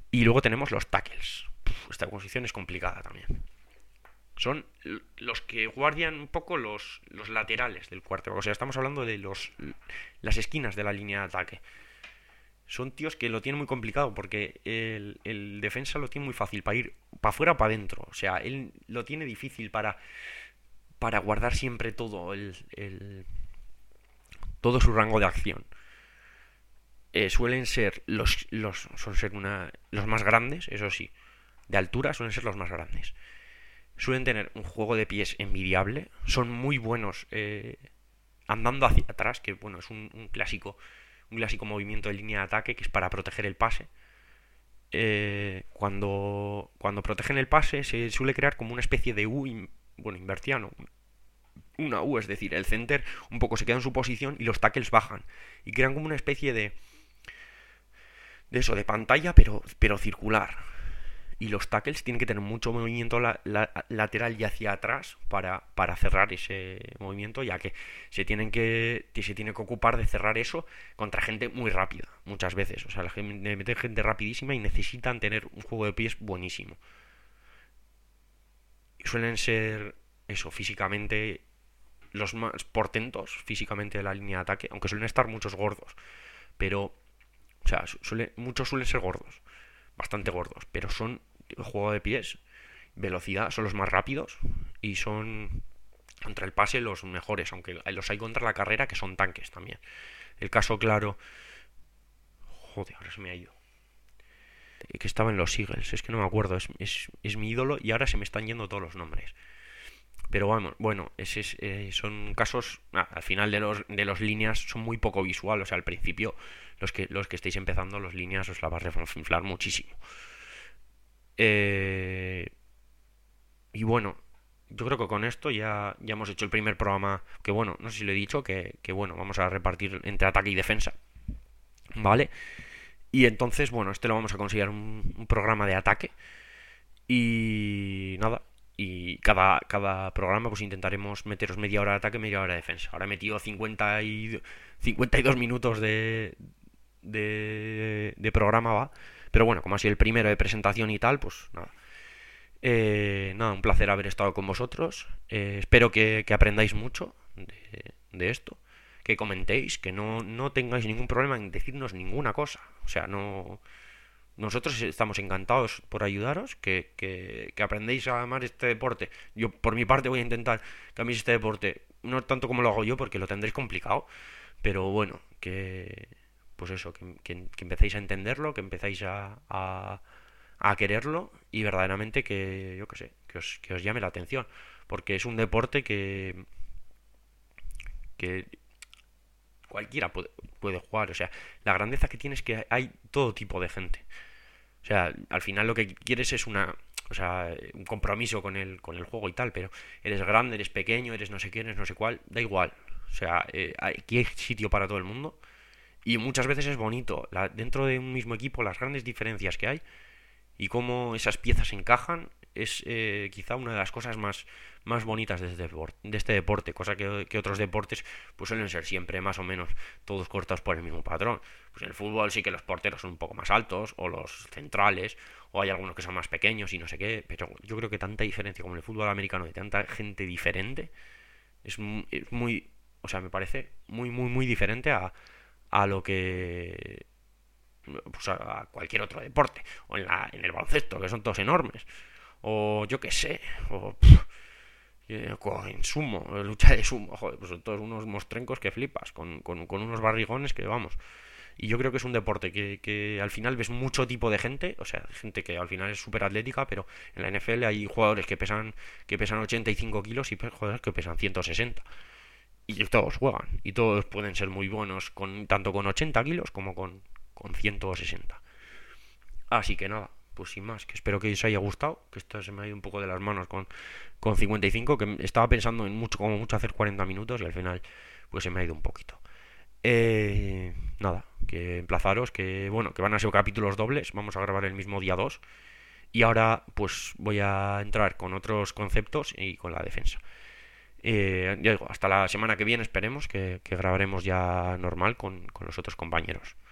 Y luego tenemos los tackles. Puf, esta posición es complicada también. Son los que guardian un poco los, los laterales del quarterback. O sea, estamos hablando de los las esquinas de la línea de ataque. Son tíos que lo tienen muy complicado porque el, el defensa lo tiene muy fácil para ir para afuera o para adentro. O sea, él lo tiene difícil para, para guardar siempre todo el, el todo su rango de acción. Eh, suelen ser los, los suelen ser una, los más grandes, eso sí, de altura suelen ser los más grandes. Suelen tener un juego de pies envidiable, son muy buenos eh, andando hacia atrás, que bueno, es un, un clásico un clásico movimiento de línea de ataque que es para proteger el pase. Eh, cuando, cuando protegen el pase se suele crear como una especie de U, in, bueno, invertida, ¿no? Una U, es decir, el center un poco se queda en su posición y los tackles bajan y crean como una especie de de eso, de pantalla, pero, pero circular. Y los tackles tienen que tener mucho movimiento la, la, lateral y hacia atrás para, para cerrar ese movimiento, ya que se tienen que se tiene que ocupar de cerrar eso contra gente muy rápida, muchas veces. O sea, la gente, meter gente rapidísima y necesitan tener un juego de pies buenísimo. Y suelen ser, eso, físicamente los más portentos físicamente de la línea de ataque, aunque suelen estar muchos gordos. Pero, o sea, suele, muchos suelen ser gordos, bastante gordos, pero son el juego de pies, velocidad, son los más rápidos y son contra el pase los mejores, aunque los hay contra la carrera que son tanques también. El caso claro, joder, ahora se me ha ido, que estaba en los Eagles, es que no me acuerdo, es, es, es mi ídolo y ahora se me están yendo todos los nombres. Pero vamos, bueno, ese es, eh, son casos, ah, al final de los de los líneas son muy poco visual, o sea, al principio los que los que estéis empezando los líneas os la vas a inflar muchísimo. Eh, y bueno, yo creo que con esto ya, ya hemos hecho el primer programa, que bueno, no sé si lo he dicho, que, que bueno, vamos a repartir entre ataque y defensa, ¿vale? Y entonces, bueno, este lo vamos a considerar un, un programa de ataque y nada, y cada, cada programa pues intentaremos meteros media hora de ataque, media hora de defensa. Ahora he metido cincuenta y, cincuenta y dos minutos de, de, de programa, va. Pero bueno, como ha sido el primero de presentación y tal, pues nada. Eh, nada, un placer haber estado con vosotros. Eh, espero que, que aprendáis mucho de, de esto. Que comentéis, que no, no tengáis ningún problema en decirnos ninguna cosa. O sea, no... Nosotros estamos encantados por ayudaros, que, que, que aprendéis a amar este deporte. Yo por mi parte voy a intentar que améis este deporte, no tanto como lo hago yo, porque lo tendréis complicado, pero bueno, que pues eso, que, que, que empecéis a entenderlo, que empezáis a, a, a quererlo y verdaderamente que, yo qué sé, que os, que os llame la atención, porque es un deporte que, que cualquiera puede, puede jugar, o sea, la grandeza que tiene es que hay todo tipo de gente. O sea, al final lo que quieres es una, o sea, un compromiso con el, con el juego y tal, pero eres grande, eres pequeño, eres no sé quién, eres no sé cuál, da igual. O sea, eh, aquí hay sitio para todo el mundo y muchas veces es bonito, la, dentro de un mismo equipo, las grandes diferencias que hay y cómo esas piezas encajan es eh, quizá una de las cosas más, más bonitas de este, deporte, de este deporte, cosa que, que otros deportes pues suelen ser siempre más o menos todos cortados por el mismo patrón. Pues en el fútbol sí que los porteros son un poco más altos, o los centrales, o hay algunos que son más pequeños y no sé qué, pero yo creo que tanta diferencia como en el fútbol americano de tanta gente diferente es muy, es muy o sea, me parece muy, muy, muy diferente a, a lo que pues a cualquier otro deporte, o en, la, en el baloncesto, que son todos enormes, o yo qué sé, o pff, en sumo, lucha de sumo, joder, pues son todos unos mostrencos que flipas, con, con, con unos barrigones que vamos. Y yo creo que es un deporte que, que al final ves mucho tipo de gente, o sea, gente que al final es súper atlética, pero en la N F L hay jugadores que pesan que pesan ochenta y cinco kilos y jugadores que pesan ciento sesenta. Y todos juegan, y todos pueden ser muy buenos, con tanto con ochenta kilos como con, con ciento sesenta. Así que nada, pues sin más, que espero que os haya gustado, que esto se me ha ido un poco de las manos con, con cincuenta y cinco, que estaba pensando en mucho, como mucho hacer cuarenta minutos y al final pues se me ha ido un poquito. Eh, nada, que emplazaros, que bueno, que van a ser capítulos dobles, vamos a grabar el mismo día dos y ahora pues voy a entrar con otros conceptos y con la defensa. Eh, ya digo, hasta la semana que viene esperemos que, que grabaremos ya normal con, con los otros compañeros.